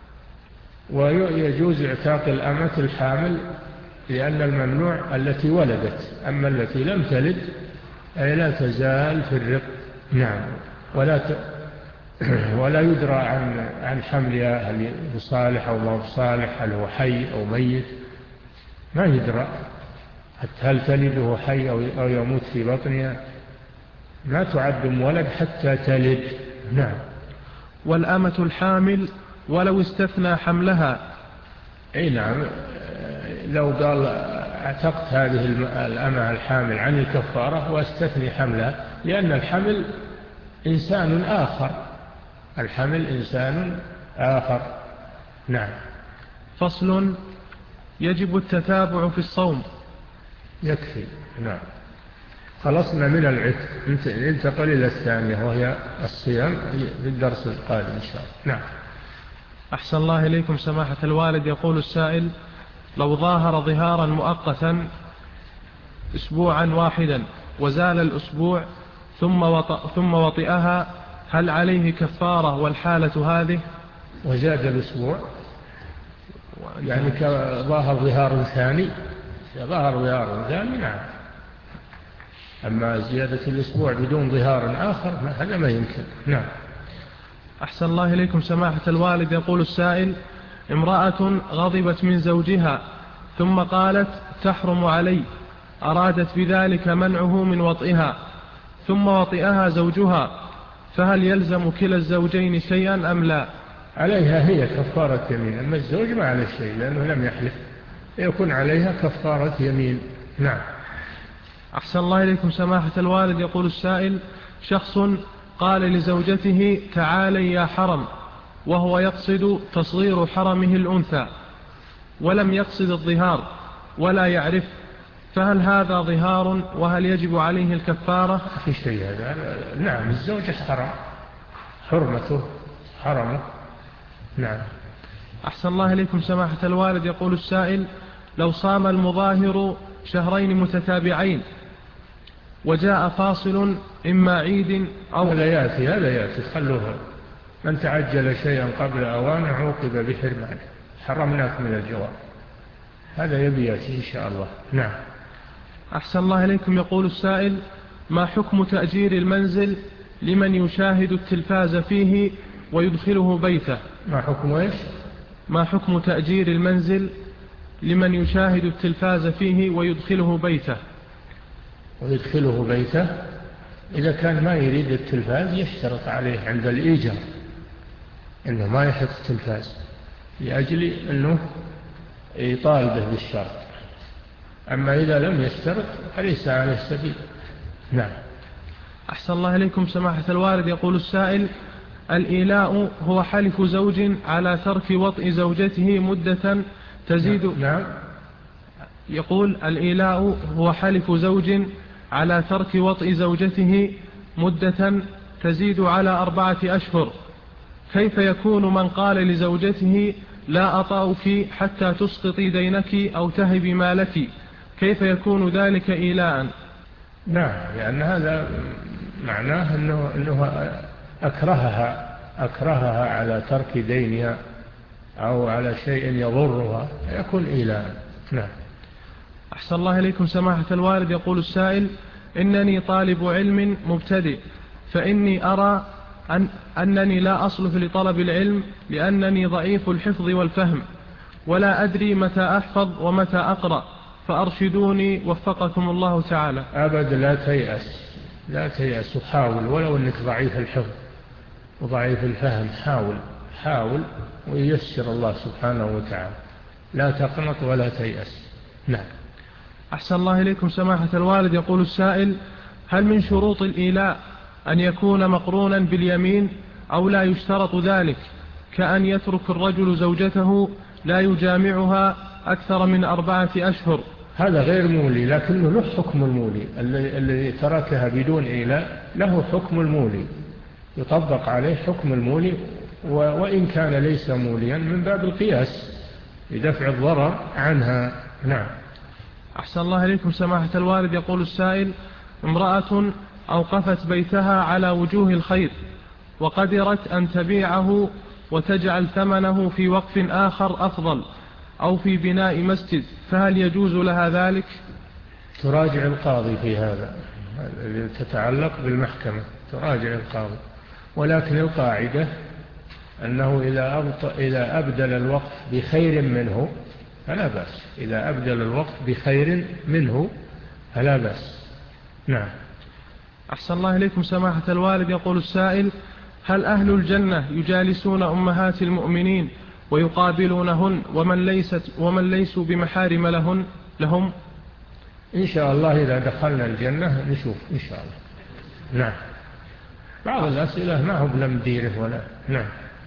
ويجوز اعتاق الأمة الحامل، لأن الممنوع التي ولدت، أما التي لم تلد أي لا تزال في الرق. نعم. ولا ت... ولا يدرى عن عن حملها، هل صالح أو ما صالح، هل هو حي أو ميت، ما يدرى. هل تلده حي أو يموت في بطنها، ما تعد ولد حتى تلد. نعم. والأمة الحامل ولو استثنى حملها. أي نعم، لو قال اعتقت هذه الأمة الحامل عن الكفارة واستثني حملها، لأن الحمل إنسان آخر، الحمل إنسان آخر. نعم. فصل. يجب التتابع في الصوم. يكفي. نعم. خلصنا من العتق، ننتقل إلى الثانية وهي الصيام في الدرس القادم إن شاء الله. نعم. أحسن الله إليكم سماحة الوالد. يقول السائل: لو ظاهر ظهارا مؤقتا أسبوعا واحدا وزال الأسبوع ثم وطأ ثم وطئها، هل عليه كفارة والحالة هذه؟ وزاد الأسبوع يعني كظاهر ظهار ثاني، ظهر ظهار ثاني. نعم. أما زيادة الأسبوع بدون ظهار آخر هذا ما يمكن. نعم. أحسن الله إليكم سماحة الوالد. يقول السائل: امرأة غضبت من زوجها ثم قالت تحرم علي، أرادت بذلك منعه من وطئها، ثم وطئها زوجها، فهل يلزم كلا الزوجين شيئا أم لا؟ عليها هي كفارة يمين، أما الزوج ما عليه شيء لأنه لم يحلف، يكون عليها كفارة يمين. نعم. أحسن الله إليكم سماحة الوالد. يقول السائل: شخص قال لزوجته تعالي يا حرم، وهو يقصد تصغير حرمه الأنثى ولم يقصد الظهار ولا يعرف، فهل هذا ظهار وهل يجب عليه الكفارة؟ في شيء هذا. نعم. الزوج حرم، حرمته حرمه. نعم. أحسن الله إليكم سماحة الوالد. يقول السائل: لو صام المظاهر شهرين متتابعين وجاء فاصل إما عيد أو هذا يأتي هذا يأتي خلوها، من تعجل شيئا قبل أوانه عوقب بحرمانه، حرمناك من الجواب، هذا يبي يأتي إن شاء الله. نعم. أحسن الله إليكم. يقول السائل: ما حكم تأجير المنزل لمن يشاهد التلفاز فيه ويدخله بيته. ما حكم إيش؟ ما حكم تأجير المنزل لمن يشاهد التلفاز فيه ويدخله بيته؟ ويدخله بيته إذا كان ما يريد التلفاز يشترط عليه عند الإيجار إنه ما يحط التلفاز لأجل أنه يطالبه بالشرط. أما إذا لم يشترط فليس عليه سبيل. نعم. أحسن الله إليكم سماحة الوالد. يقول السائل: الإيلاء هو حلف زوج على ترك وطئ زوجته مدة تزيد. نعم. يقول: الإيلاء هو حلف زوج على ترك وطئ زوجته مدة تزيد على أربعة أشهر، كيف يكون من قال لزوجته لا أطأك حتى تسقطي دينك أو تهبي مالك؟ كيف يكون ذلك إيلاء؟ نعم، لأن هذا معناه أنه, أنه أكرهها أكرهها على ترك دينها أو على شيء يضرها يكون إيلاء. نعم. أحسن الله إليكم سماحة الوالد. يقول السائل: إنني طالب علم مبتدئ، فإني أرى أن أنني لا أصلح لطلب العلم لأنني ضعيف الحفظ والفهم، ولا أدري متى أحفظ ومتى أقرأ، فأرشدوني وفقكم الله تعالى. أبد لا تيأس، لا تيأس وحاول، ولو أنك ضعيف الحفظ وضعيف الفهم حاول حاول وييسر الله سبحانه وتعالى. لا تقنط ولا تيأس. نعم. أحسن الله إليكم سماحة الوالد. يقول السائل: هل من شروط الإيلاء أن يكون مقرونا باليمين أو لا يشترط ذلك، كأن يترك الرجل زوجته لا يجامعها أكثر من أربعة أشهر؟ هذا غير مولي، لكنه له حكم المولي. الذي تركها بدون إيلاء له حكم المولي، يطبق عليه حكم المولي، وإن كان ليس موليا من باب القياس لدفع الضرر عنها. نعم. أحسن الله إليكم سماحة الوالد. يقول السائل: امرأة أوقفت بيتها على وجوه الخير وقدرت أن تبيعه وتجعل ثمنه في وقف آخر أفضل أو في بناء مسجد، فهل يجوز لها ذلك؟ تراجع القاضي في هذا، تتعلق بالمحكمة، تراجع القاضي. ولكن القاعدة أنه إذا, إذا أبدل الوقف بخير منه فلا بأس. إذا أبدل الوقف بخير منه فلا بأس. نعم. أحسن الله إليكم سماحة الوالد. يقول السائل: هل أهل الجنة يجالسون أمهات المؤمنين ويقابلونهن ومن, ليست ومن ليسوا بمحارم لهن لهم؟ إن شاء الله إذا دخلنا الجنة نشوف إن شاء الله. نعم. بعض الأسئلة ما هو بلمديره ولا. نعم.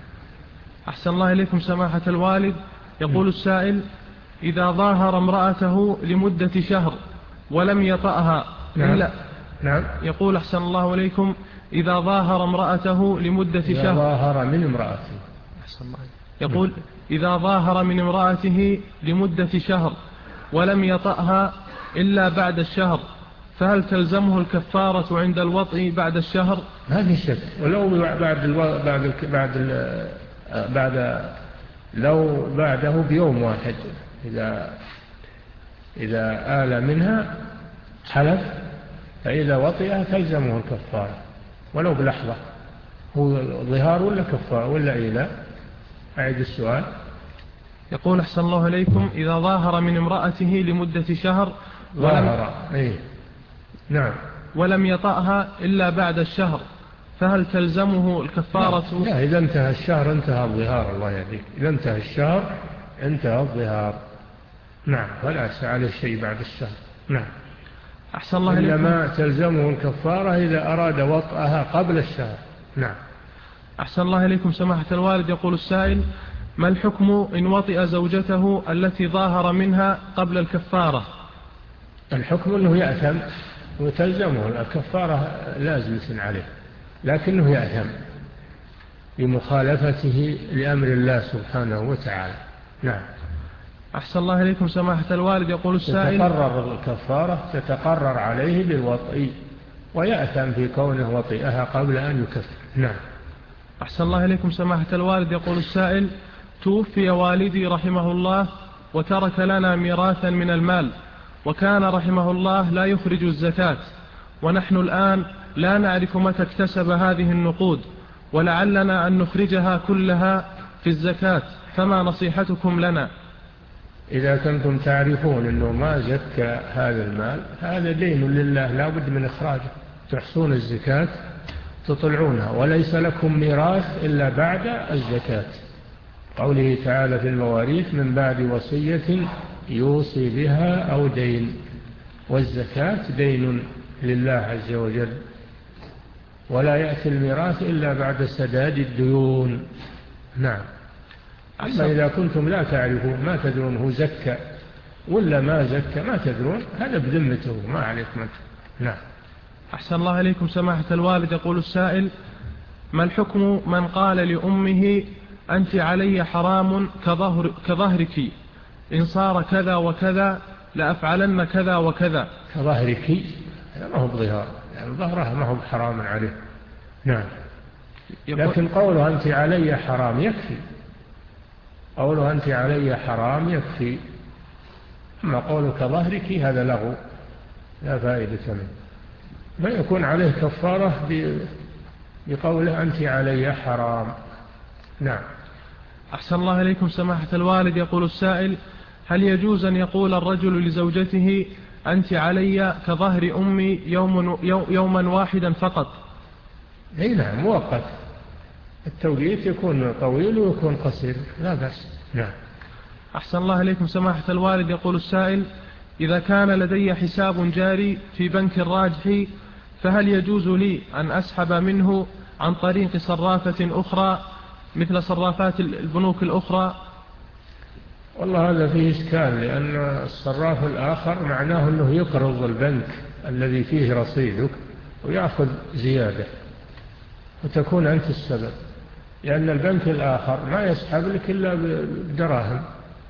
أحسن الله إليكم سماحة الوالد. يقول السائل: إذا ظاهر امرأته لمدة شهر ولم يطأها نعم. إلا نعم. يقول: أحسن الله إليكم: إذا ظاهر امرأته لمدة إذا شهر ظاهر من امرأته أحسن الله. يقول: إذا ظاهر من امرأته لمدة شهر ولم يطأها إلا بعد الشهر، فهل تلزمه الكفارة عند الوطء بعد الشهر؟ ما في شك. ولو بعد الو... بعد ال... بعد ال... بعد لو بعده بيوم واحد، إذا إذا آل منها حلف، فإذا وطئها تلزمه الكفارة ولو بلحظة. هو ظهار ولا كفارة ولا إيلاء؟ أعيد السؤال. يقول: أحسن الله إليكم: إذا ظاهر من امرأته لمدة شهر ولم, إيه؟ نعم. ولم يطأها إلا بعد الشهر، فهل تلزمه الكفارة؟ لا. لا، إذا انتهى الشهر انتهى الظهار. الله يهديك، إذا انتهى الشهر انتهى الظهار. نعم. ولا عليه شيء بعد الشهر. نعم. أحسن الله إليكم. إنما تلزمه الكفارة إذا أراد وطئها قبل الشهر. نعم. أحسن الله إليكم سماحة الوالد. يقول السائل: ما الحكم إن وطئ زوجته التي ظاهر منها قبل الكفارة؟ الحكم أنه يأثم وتلزمه الكفارة لازمة عليه، لكنه يأثم بمخالفته لأمر الله سبحانه وتعالى. نعم. أحسن الله إليكم سماحة الوالد. يقول السائل: تتقرر الكفارة تتقرر عليه بالوطئ، ويأثم في كونه وطئها قبل أن يكفر. نعم. أحسن الله إليكم سماحة الوالد. يقول السائل: توفي والدي رحمه الله وترك لنا ميراثا من المال، وكان رحمه الله لا يخرج الزكاة، ونحن الآن لا نعرف متى اكتسب هذه النقود، ولعلنا أن نخرجها كلها في الزكاة، فما نصيحتكم لنا؟ إذا كنتم تعرفون أنه ما زكى هذا المال، هذا دين لله لا بد من إخراجه، تحصون الزكاة تطلعونها، وليس لكم ميراث إلا بعد الزكاة. قوله تعالى في المواريث: من بعد وصية يوصي بها أو دين. والزكاة دين لله عز وجل، ولا يأتي الميراث إلا بعد سداد الديون. نعم. أما إذا كنتم لا تعرفون، ما تدرون هو زكى ولا ما زكى، ما تدرون، هذا بذمته ما عليكم أنتم. نعم. أحسن الله إليكم سماحة الوالد. يقول السائل: ما الحكم من قال لأمه أنت علي حرام كظهر كظهرك، إن صار كذا وكذا لأفعلن كذا وكذا؟ كظهرك هذا ما هو بظهار، يعني ظهرها ما هو حرام عليه. نعم. لكن قوله أنت علي حرام يكفي، قوله أنت علي حرام يكفي. أما قوله كظهرك هذا له لا فائدة منه، ما يكون عليه كفارة بقوله أنت علي حرام. نعم. أحسن الله إليكم سماحة الوالد. يقول السائل: هل يجوز أن يقول الرجل لزوجته أنت علي كظهر أمي يوم يوما واحدا فقط؟ أي نعم، مؤقت. التوقيت يكون طويل ويكون قصير، لا بأس. نعم. أحسن الله إليكم سماحة الوالد. يقول السائل: إذا كان لدي حساب جاري في بنك الراجحي، فهل يجوز لي أن أسحب منه عن طريق صرافة أخرى مثل صرافات البنوك الأخرى؟ والله هذا فيه إشكال، لأن الصراف الآخر معناه أنه يقرض البنك الذي فيه رصيدك ويأخذ زيادة، وتكون أنت السبب، لأن البنك الآخر ما يسحب لك إلا بدراهم،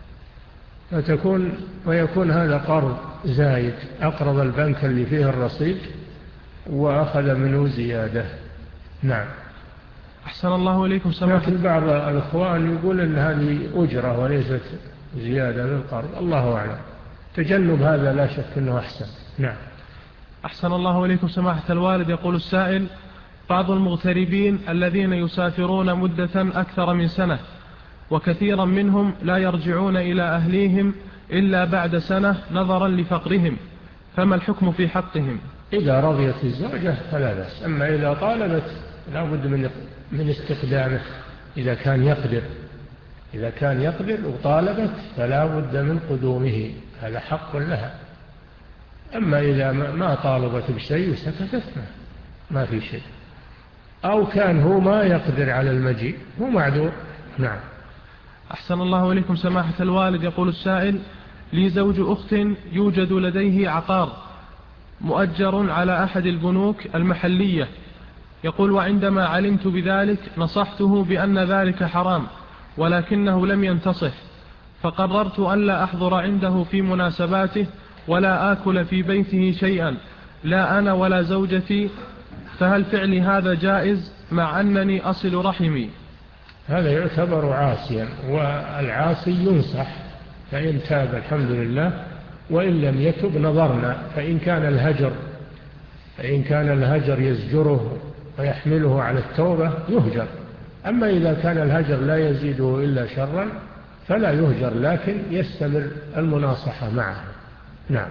فتكون ويكون هذا قرض زايد، أقرض البنك اللي فيه الرصيد وأخذ منه زيادة. نعم. أحسن الله إليكم سماحة. لكن بعض الأخوان يقول أن هذه أجرة وليست زيادة للقرض، الله أعلم. تجنب هذا لا شك أنه أحسن. نعم. أحسن الله إليكم سماحة الوالد. يقول السائل: بعض المغتربين الذين يسافرون مدة أكثر من سنة، وكثيرا منهم لا يرجعون إلى أهليهم إلا بعد سنة نظرا لفقرهم، فما الحكم في حقهم؟ إذا رضيت الزوجة فلا بأس، أما إذا طالبت لا بد من من استقدامه. إذا كان يقدر إذا كان يقدر وطالبت فلا بد من قدومه، هذا حق لها. أما إذا ما طالبت بشيء وسكتت ما في شيء، أو كان هو ما يقدر على المجيء هو معذور. نعم. أحسن الله إليكم سماحة الوالد. يقول السائل: لي زوج أخت يوجد لديه عقار مؤجر على أحد البنوك المحلية، يقول: وعندما علمت بذلك نصحته بأن ذلك حرام، ولكنه لم ينتصح، فقررت أن لا أحضر عنده في مناسباته ولا آكل في بيته شيئا، لا أنا ولا زوجتي، فهل فعلي هذا جائز مع أنني أصل رحمي؟ هذا يعتبر عاصيا، والعاصي ينصح، فإن تاب الحمد لله، وإن لم يتب نظرنا، فإن كان الهجر فإن كان الهجر يزجره ويحمله على التوبة يهجر. أما إذا كان الهجر لا يزيده إلا شرا فلا يهجر، لكن يستمر المناصحة معه. نعم.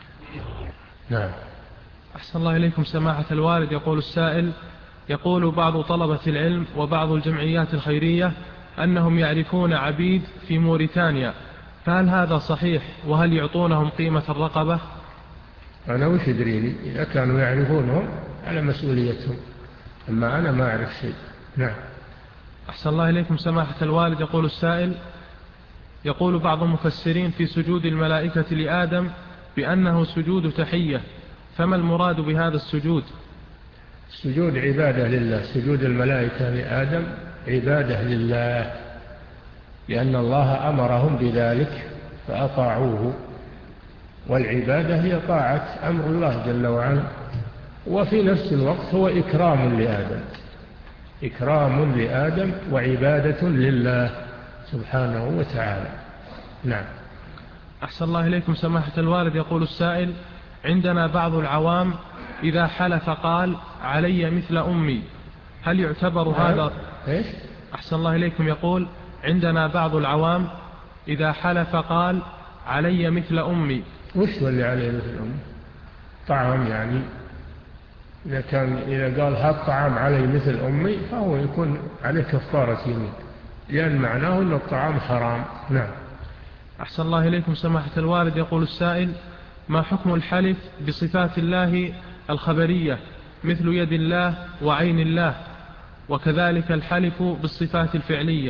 نعم. أحسن الله إليكم سماحة الوالد. يقول السائل: يقول بعض طلبة العلم وبعض الجمعيات الخيرية أنهم يعرفون عبيد في موريتانيا، فهل هذا صحيح؟ وهل يعطونهم قيمة الرقبة؟ أنا وش يدريني؟ إذا كانوا يعرفونهم على مسؤوليتهم، أما أنا ما أعرف شيء. نعم. أحسن الله إليكم سماحة الوالد. يقول السائل: يقول بعض المفسرين في سجود الملائكة لآدم بأنه سجود تحية، فما المراد بهذا السجود؟ السجود عبادة لله، سجود الملائكة لآدم عبادة لله، لأن الله أمرهم بذلك فأطاعوه، والعبادة هي طاعة أمر الله جل وعلا، وفي نفس الوقت هو إكرام لآدم إكرام لآدم وعبادة لله سبحانه وتعالى. نعم. أحسن الله إليكم سماحة الوالد. يقول السائل: عندنا بعض العوام إذا حلف قال علي مثل أمي، هل يعتبر هذا؟ إيش؟ أحسن الله إليكم. يقول: عندنا بعض العوام إذا حلف قال: علي مثل أمي. وش اللي علي مثل أمي؟ طعام يعني. إذا كان إذا قال هذا الطعام علي مثل أمي فهو يكون عليه كفارة يمين، لأن معناه أن الطعام حرام. نعم. أحسن الله إليكم سماحة الوالد. يقول السائل: ما حكم الحلف بصفات الله الخبرية مثل يد الله وعين الله، وكذلك الحلف بالصفات الفعلية؟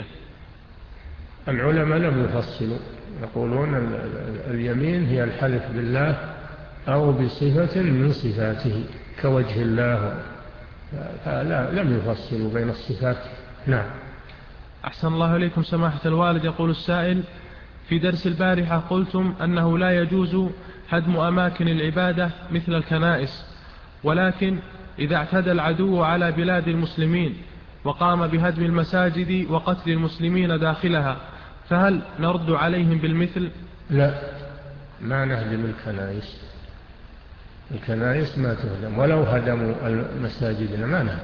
العلماء لم يفصلوا، يقولون اليمين هي الحلف بالله أو بصفة من صفاته كوجه الله، فلا لم يفصلوا بين الصفات. نعم. أحسن الله إليكم سماحة الوالد. يقول السائل: في درس البارحة قلتم أنه لا يجوز هدم أماكن العبادة مثل الكنائس، ولكن إذا اعتدى العدو على بلاد المسلمين وقام بهدم المساجد وقتل المسلمين داخلها، فهل نرد عليهم بالمثل؟ لا، ما نهدم الكنائس. الكنائس ما تهدم، ولو هدموا المساجد ما نهدم،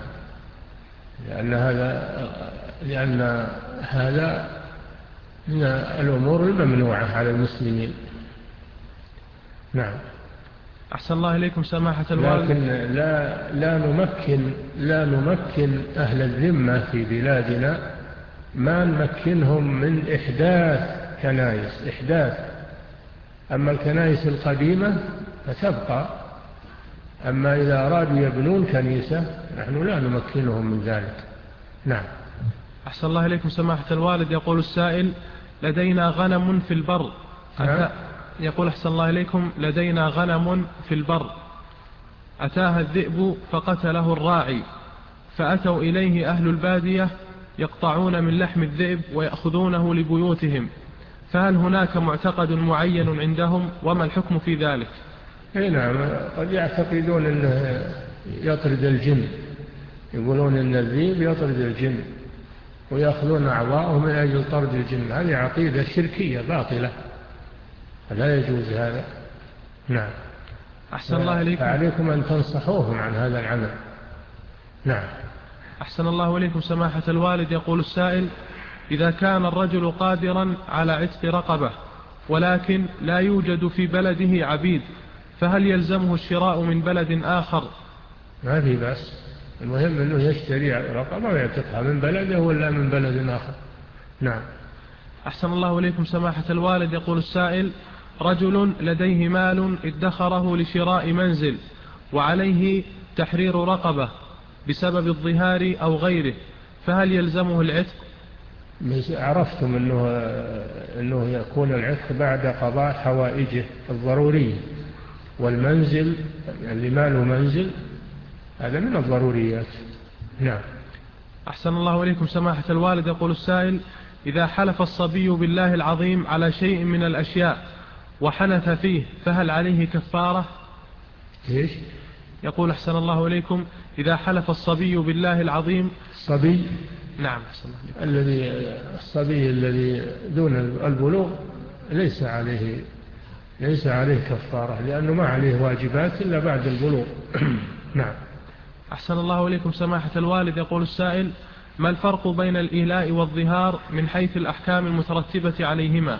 لأن هذا لأن هذا من الأمور الممنوعة على المسلمين. نعم. أحسن الله إليكم سماحة الوالد. لكن لا, لا, نمكن لا نمكن أهل الذمة في بلادنا، ما نمكنهم من إحداث كنائس إحداث. أما الكنائس القديمة فتبقى، أما إذا أرادوا يبنون كنيسة نحن لا نمكنهم من ذلك. نعم. أحسن الله إليكم سماحة الوالد. يقول السائل: لدينا غنم في البر. نعم. يقول: أحسن الله إليكم، لدينا غنم في البر أتاها الذئب فقتله الراعي، فأتوا إليه أهل البادية يقطعون من لحم الذئب ويأخذونه لبيوتهم، فهل هناك معتقد معين عندهم، وما الحكم في ذلك؟ اي نعم، قد يعتقدون أنه يطرد الجن، يقولون أن الذئب يطرد الجن ويأخذون أعضاءه من أجل طرد الجن. هذه عقيدة شركية باطلة، لا يجوز هذا. نعم. أحسن الله إليكم. فعليكم أن تنصحوهم عن هذا العمل. نعم. أحسن الله إليكم سماحة الوالد. يقول السائل: إذا كان الرجل قادرا على عتق رقبة ولكن لا يوجد في بلده عبيد، فهل يلزمه الشراء من بلد آخر؟ ما في بأس، المهم أنه يشتري رقبة ويعتقها من بلده ولا من بلد آخر. نعم. أحسن الله إليكم سماحة الوالد. يقول السائل: رجل لديه مال ادخره لشراء منزل وعليه تحرير رقبة بسبب الظهار أو غيره، فهل يلزمه العتق؟ عرفتم أنه, أنه يكون العتق بعد قضاء حوائجه الضرورية، والمنزل اللي ماله منزل هذا من الضروريات. نعم. أحسن الله إليكم سماحة الوالد. يقول السائل: إذا حلف الصبي بالله العظيم على شيء من الأشياء وحنث فيه، فهل عليه كفارة؟ إيش؟ يقول: أحسن الله إليكم، إذا حلف الصبي بالله العظيم. الصبي؟ نعم. أحسن الله إليكم. الذي الصبي الذي دون البلوغ ليس عليه ليس عليه كفارة، لأنه ما عليه واجبات إلا بعد البلوغ. نعم. أحسن الله إليكم سماحة الوالد. يقول السائل: ما الفرق بين الإيلاء والظهار من حيث الأحكام المترتبة عليهما؟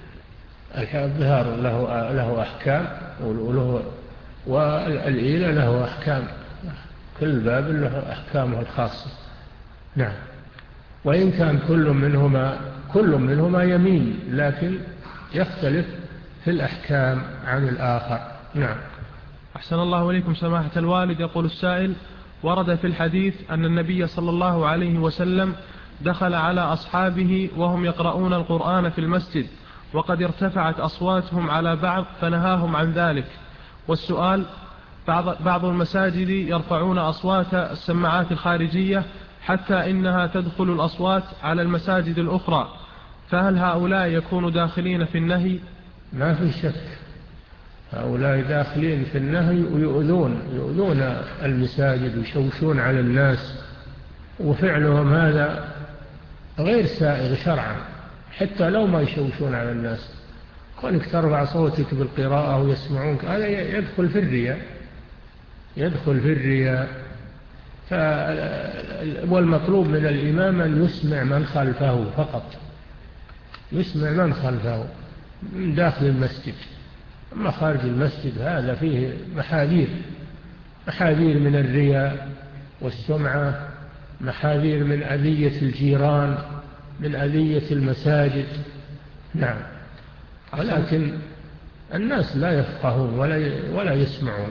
الظهار له, له أحكام وله، والإيلاء له أحكام، كل باب له أحكامه الخاصة. نعم. وإن كان كل منهما كل منهما يمين، لكن يختلف في الأحكام عن الآخر. نعم. أحسن الله إليكم سماحة الوالد. يقول السائل: ورد في الحديث أن النبي صلى الله عليه وسلم دخل على أصحابه وهم يقرؤون القرآن في المسجد وقد ارتفعت أصواتهم على بعض فنهاهم عن ذلك، والسؤال: بعض, بعض المساجد يرفعون أصوات السماعات الخارجية حتى إنها تدخل الأصوات على المساجد الأخرى، فهل هؤلاء يكونوا داخلين في النهي؟ ما في شك، هؤلاء داخلين في النهي ويؤذون يؤذون المساجد ويشوشون على الناس، وفعلهم هذا غير سائغ شرعا، حتى لو ما يشوشون على الناس. كونك ترفع صوتك بالقراءة ويسمعونك هذا يدخل في الرياء يدخل في الرياء والمطلوب من الإمام أن يسمع من خلفه فقط، يسمع من خلفه من داخل المسجد. أما خارج المسجد هذا فيه محاذير، محاذير من الرياء والسمعة، محاذير من أذية الجيران، من أذية المساجد. نعم. ولكن الناس لا يفقهون ولا ولا يسمعون،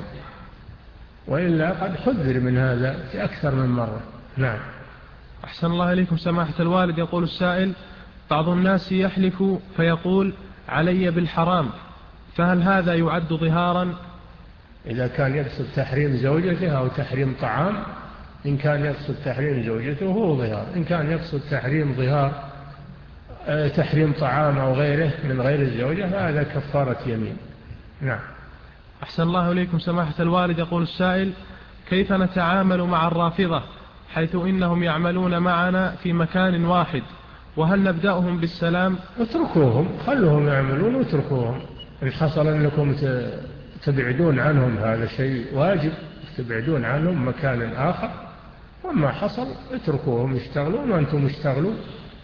وإلا قد حذر من هذا في أكثر من مرة. نعم. أحسن الله إليكم سماحة الوالد. يقول السائل: بعض الناس يحلف فيقول علي بالحرام، فهل هذا يعد ظهارا؟ إذا كان يقصد تحريم زوجته أو تحريم طعام، إن كان يقصد تحريم زوجته هو ظهار، إن كان يقصد تحريم ظهار تحريم طعام أو غيره من غير الزوجة فهذا كفارة يمين. نعم. أحسن الله إليكم سماحة الوالد. يقول السائل: كيف نتعامل مع الرافضة حيث إنهم يعملون معنا في مكان واحد، وهل نبدأهم بالسلام؟ اتركوهم، خلوهم يعملون واتركوهم. إن حصل أنكم تبعدون عنهم هذا شيء واجب، تبعدون عنهم مكان آخر، وما حصل اتركوهم يشتغلون وأنتم اشتغلوا،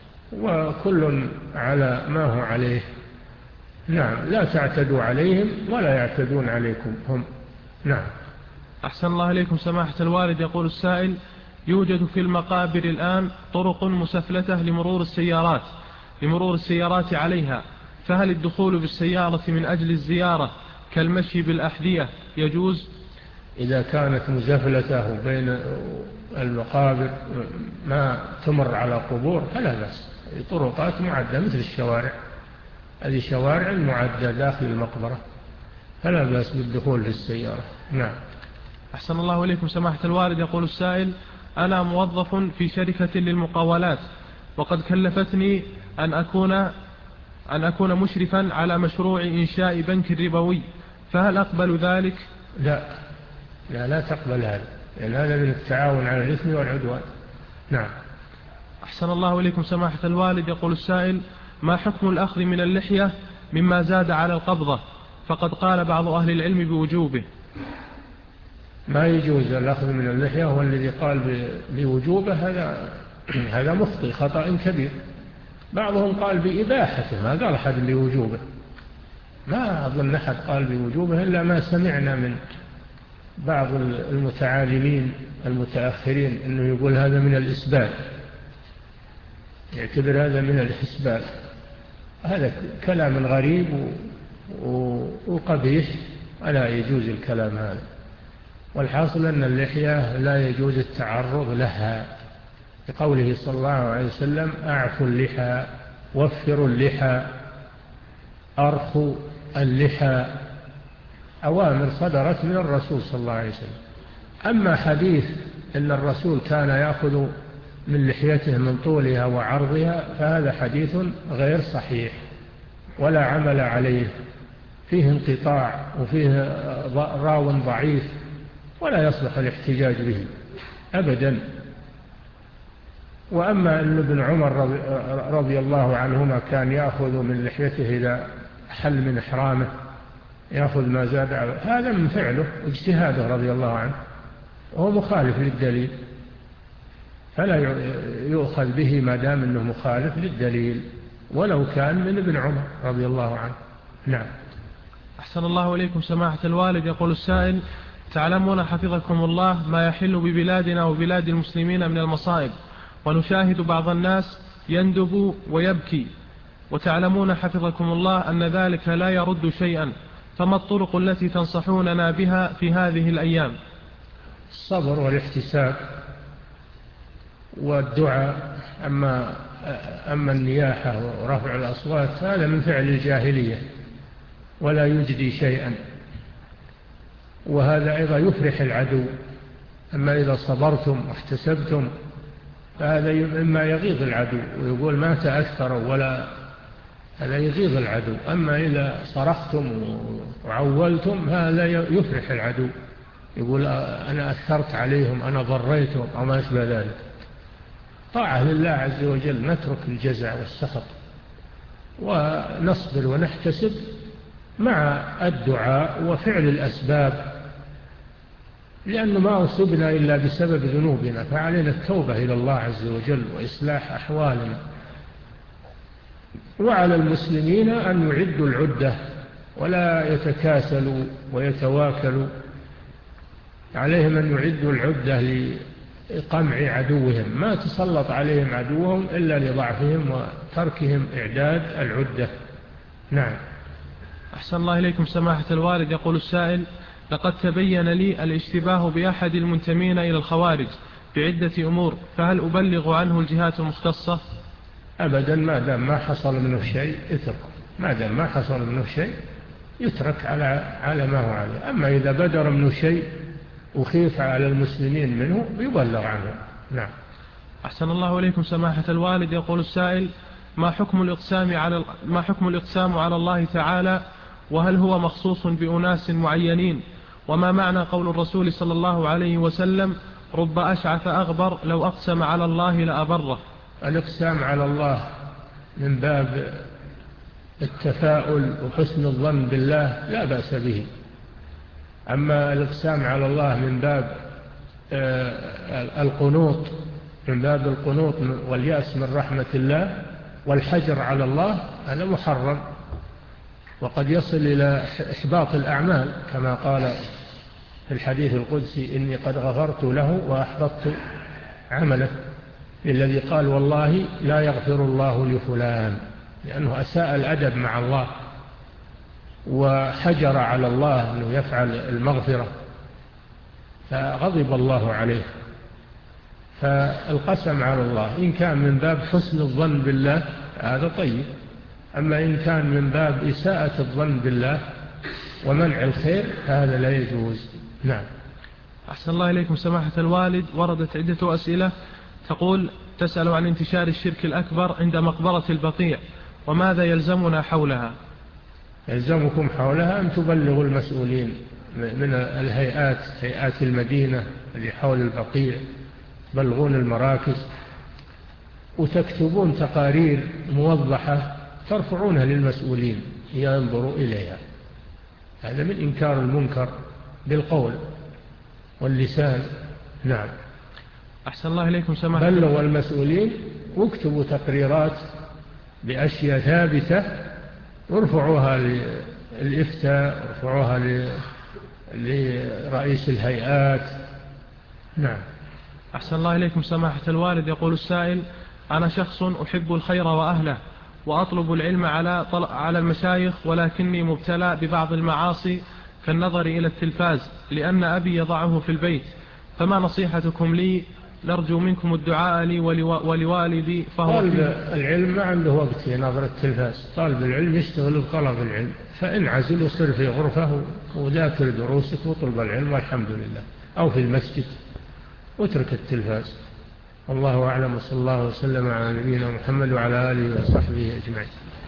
وكل على ما هو عليه. نعم. لا تعتدوا عليهم ولا يعتدون عليكم هم. نعم. أحسن الله إليكم سماحة الوالد. يقول السائل: يوجد في المقابر الآن طرق مسفلتة لمرور السيارات لمرور السيارات عليها، فهل الدخول بالسيارة من أجل الزيارة كالمشي بالأحذية يجوز؟ إذا كانت مزفلته بين المقابر ما تمر على قبور فلا بأس، طرقات معدة مثل الشوارع، هذه شوارع معدة داخل المقبرة، فلا بأس بالدخول في السيارة. نعم. أحسن الله إليكم سماحة الوالد. يقول السائل: أنا موظف في شركة للمقاولات، وقد كلفتني أن أكون أن أكون مشرفا على مشروع إنشاء بنك ربوي، فهل أقبل ذلك؟ لا لا لا تقبل هذا، لأن هذا من التعاون على الإثم والعدوان. نعم. أحسن الله إليكم سماحة الوالد. يقول السائل: ما حكم الأخذ من اللحية مما زاد على القبضة، فقد قال بعض أهل العلم بوجوبه؟ ما يجوز الأخذ من اللحية، هو الذي قال بوجوبه هذا هذا مخطئ خطأ كبير. بعضهم قال بإباحته، ما قال أحد بوجوبه، ما أظن أحد قال بوجوبه إلا ما سمعنا من بعض المتعالمين المتأخرين أنه يقول هذا من الإسبال، يعتبر هذا من الإسبال. هذا كلام غريب وقبيح، ولا يجوز الكلام هذا. والحاصل أن اللحية لا يجوز التعرض لها، لقوله صلى الله عليه وسلم: أعفوا اللحى، وفروا اللحى، أرخوا اللحى. أوامر صدرت من الرسول صلى الله عليه وسلم. أما حديث أن الرسول كان يأخذ من لحيته من طولها وعرضها فهذا حديث غير صحيح ولا عمل عليه، فيه انقطاع وفيه راو ضعيف ولا يصلح الاحتجاج به أبدا. وأما أن ابن عمر رضي الله عنهما كان يأخذ من لحيته إذا حل من إحرامه، يأخذ ما زاد، هذا من فعله واجتهاده رضي الله عنه، وهو مخالف للدليل، فلا يؤخذ به ما دام أنه مخالف للدليل ولو كان من ابن عمر رضي الله عنه. نعم. أحسن الله إليكم سماحة الوالد. يقول السائل: تعلمون حفظكم الله ما يحل ببلادنا وبلاد المسلمين من المصائب، ونشاهد بعض الناس يندب ويبكي، وتعلمون حفظكم الله أن ذلك لا يرد شيئا، فما الطرق التي تنصحوننا بها في هذه الأيام؟ الصبر والاحتساب والدعاء. أما, أما النياحة ورفع الأصوات هذا من فعل الجاهلية ولا يجدي شيئا، وهذا أيضا يفرح العدو. أما إذا صبرتم واحتسبتم فهذا مما يغيظ العدو ويقول ما تأثروا، ولا هذا يغيظ العدو. أما إذا صرختم وعولتم هذا يفرح العدو، يقول أنا أثرت عليهم، أنا ضريتهم أو ما أشبه ذلك. طاعة لله عز وجل، نترك الجزع والسخط ونصبر ونحتسب مع الدعاء وفعل الأسباب لأنه ما أصبنا إلا بسبب ذنوبنا، فعلينا التوبة إلى الله عز وجل وإصلاح أحوالنا. وعلى المسلمين أن يعدوا العدة ولا يتكاسلوا ويتواكلوا، عليهم أن يعدوا العدة لقمع عدوهم، ما تسلط عليهم عدوهم إلا لضعفهم وتركهم إعداد العدة. نعم. أحسن الله إليكم سماحة الوالد. يقول السائل: لقد تبين لي الاشتباه بأحد المنتمين إلى الخوارج بعدة أمور، فهل أبلغ عنه الجهات المختصة؟ أبدا، ما دام ما حصل منه شيء اترك، ما دام ما حصل منه شيء يترك على على ما هو عليه. أما إذا بدر منه شيء وخيف على المسلمين منه يبلغ عنه. نعم. أحسن الله إليكم سماحة الوالد. يقول السائل: ما حكم الإقسام على ما حكم الإقسام على الله تعالى، وهل هو مخصوص بأناس معينين؟ وما معنى قول الرسول صلى الله عليه وسلم: رب أشعث أغبر لو أقسم على الله لأبره؟ الإقسام على الله من باب التفاؤل وحسن الظن بالله لا بأس به. أما الإقسام على الله من باب القنوط، من باب القنوط واليأس من رحمة الله والحجر على الله، هذا محرم، وقد يصل إلى إحباط الأعمال، كما قال في الحديث القدسي: إني قد غفرت له وأحبطت عمله، الذي قال: والله لا يغفر الله لفلان، لأنه أساء الأدب مع الله وحجر على الله أنه يفعل المغفرة، فغضب الله عليه. فالقسم على الله إن كان من باب حسن الظن بالله هذا طيب، أما إن كان من باب إساءة الظن بالله ومنع الخير هذا لا يجوز. نعم. أحسن الله إليكم سماحة الوالد. وردت عدة أسئلة تقول: تسأل عن انتشار الشرك الأكبر عند مقبرة البقيع، وماذا يلزمنا حولها؟ يلزمكم حولها أن تبلغوا المسؤولين من الهيئات، هيئات المدينة اللي حول البقيع، بلغون المراكز وتكتبون تقارير موضحة ترفعونها للمسؤولين ينظروا إليها. هذا من إنكار المنكر بالقول واللسان. نعم. أحسن الله إليكم سماحة. بلغوا المسؤولين واكتبوا تقريرات بأشياء ثابتة وارفعوها للإفتاء، وارفعوها لرئيس الهيئات. نعم. أحسن الله إليكم سماحة الوالد. يقول السائل: أنا شخص أحب الخير وأهله، وأطلب العلم على على المشايخ، ولكني مبتلى ببعض المعاصي كالنظر إلى التلفاز، لأن أبي يضعه في البيت، فما نصيحتكم لي؟ نرجو منكم الدعاء لي ولوالدي. فهو طالب العلم ما عنده وقت في نظر التلفاز، طالب العلم يشتغل بطلب العلم، فإن عزل يصير في غرفة وذاكر دروسك وطلب العلم والحمد لله، أو في المسجد واترك التلفاز. والله أعلم، وصلى الله وسلم على نبينا محمد وعلى آله وصحبه أجمعين.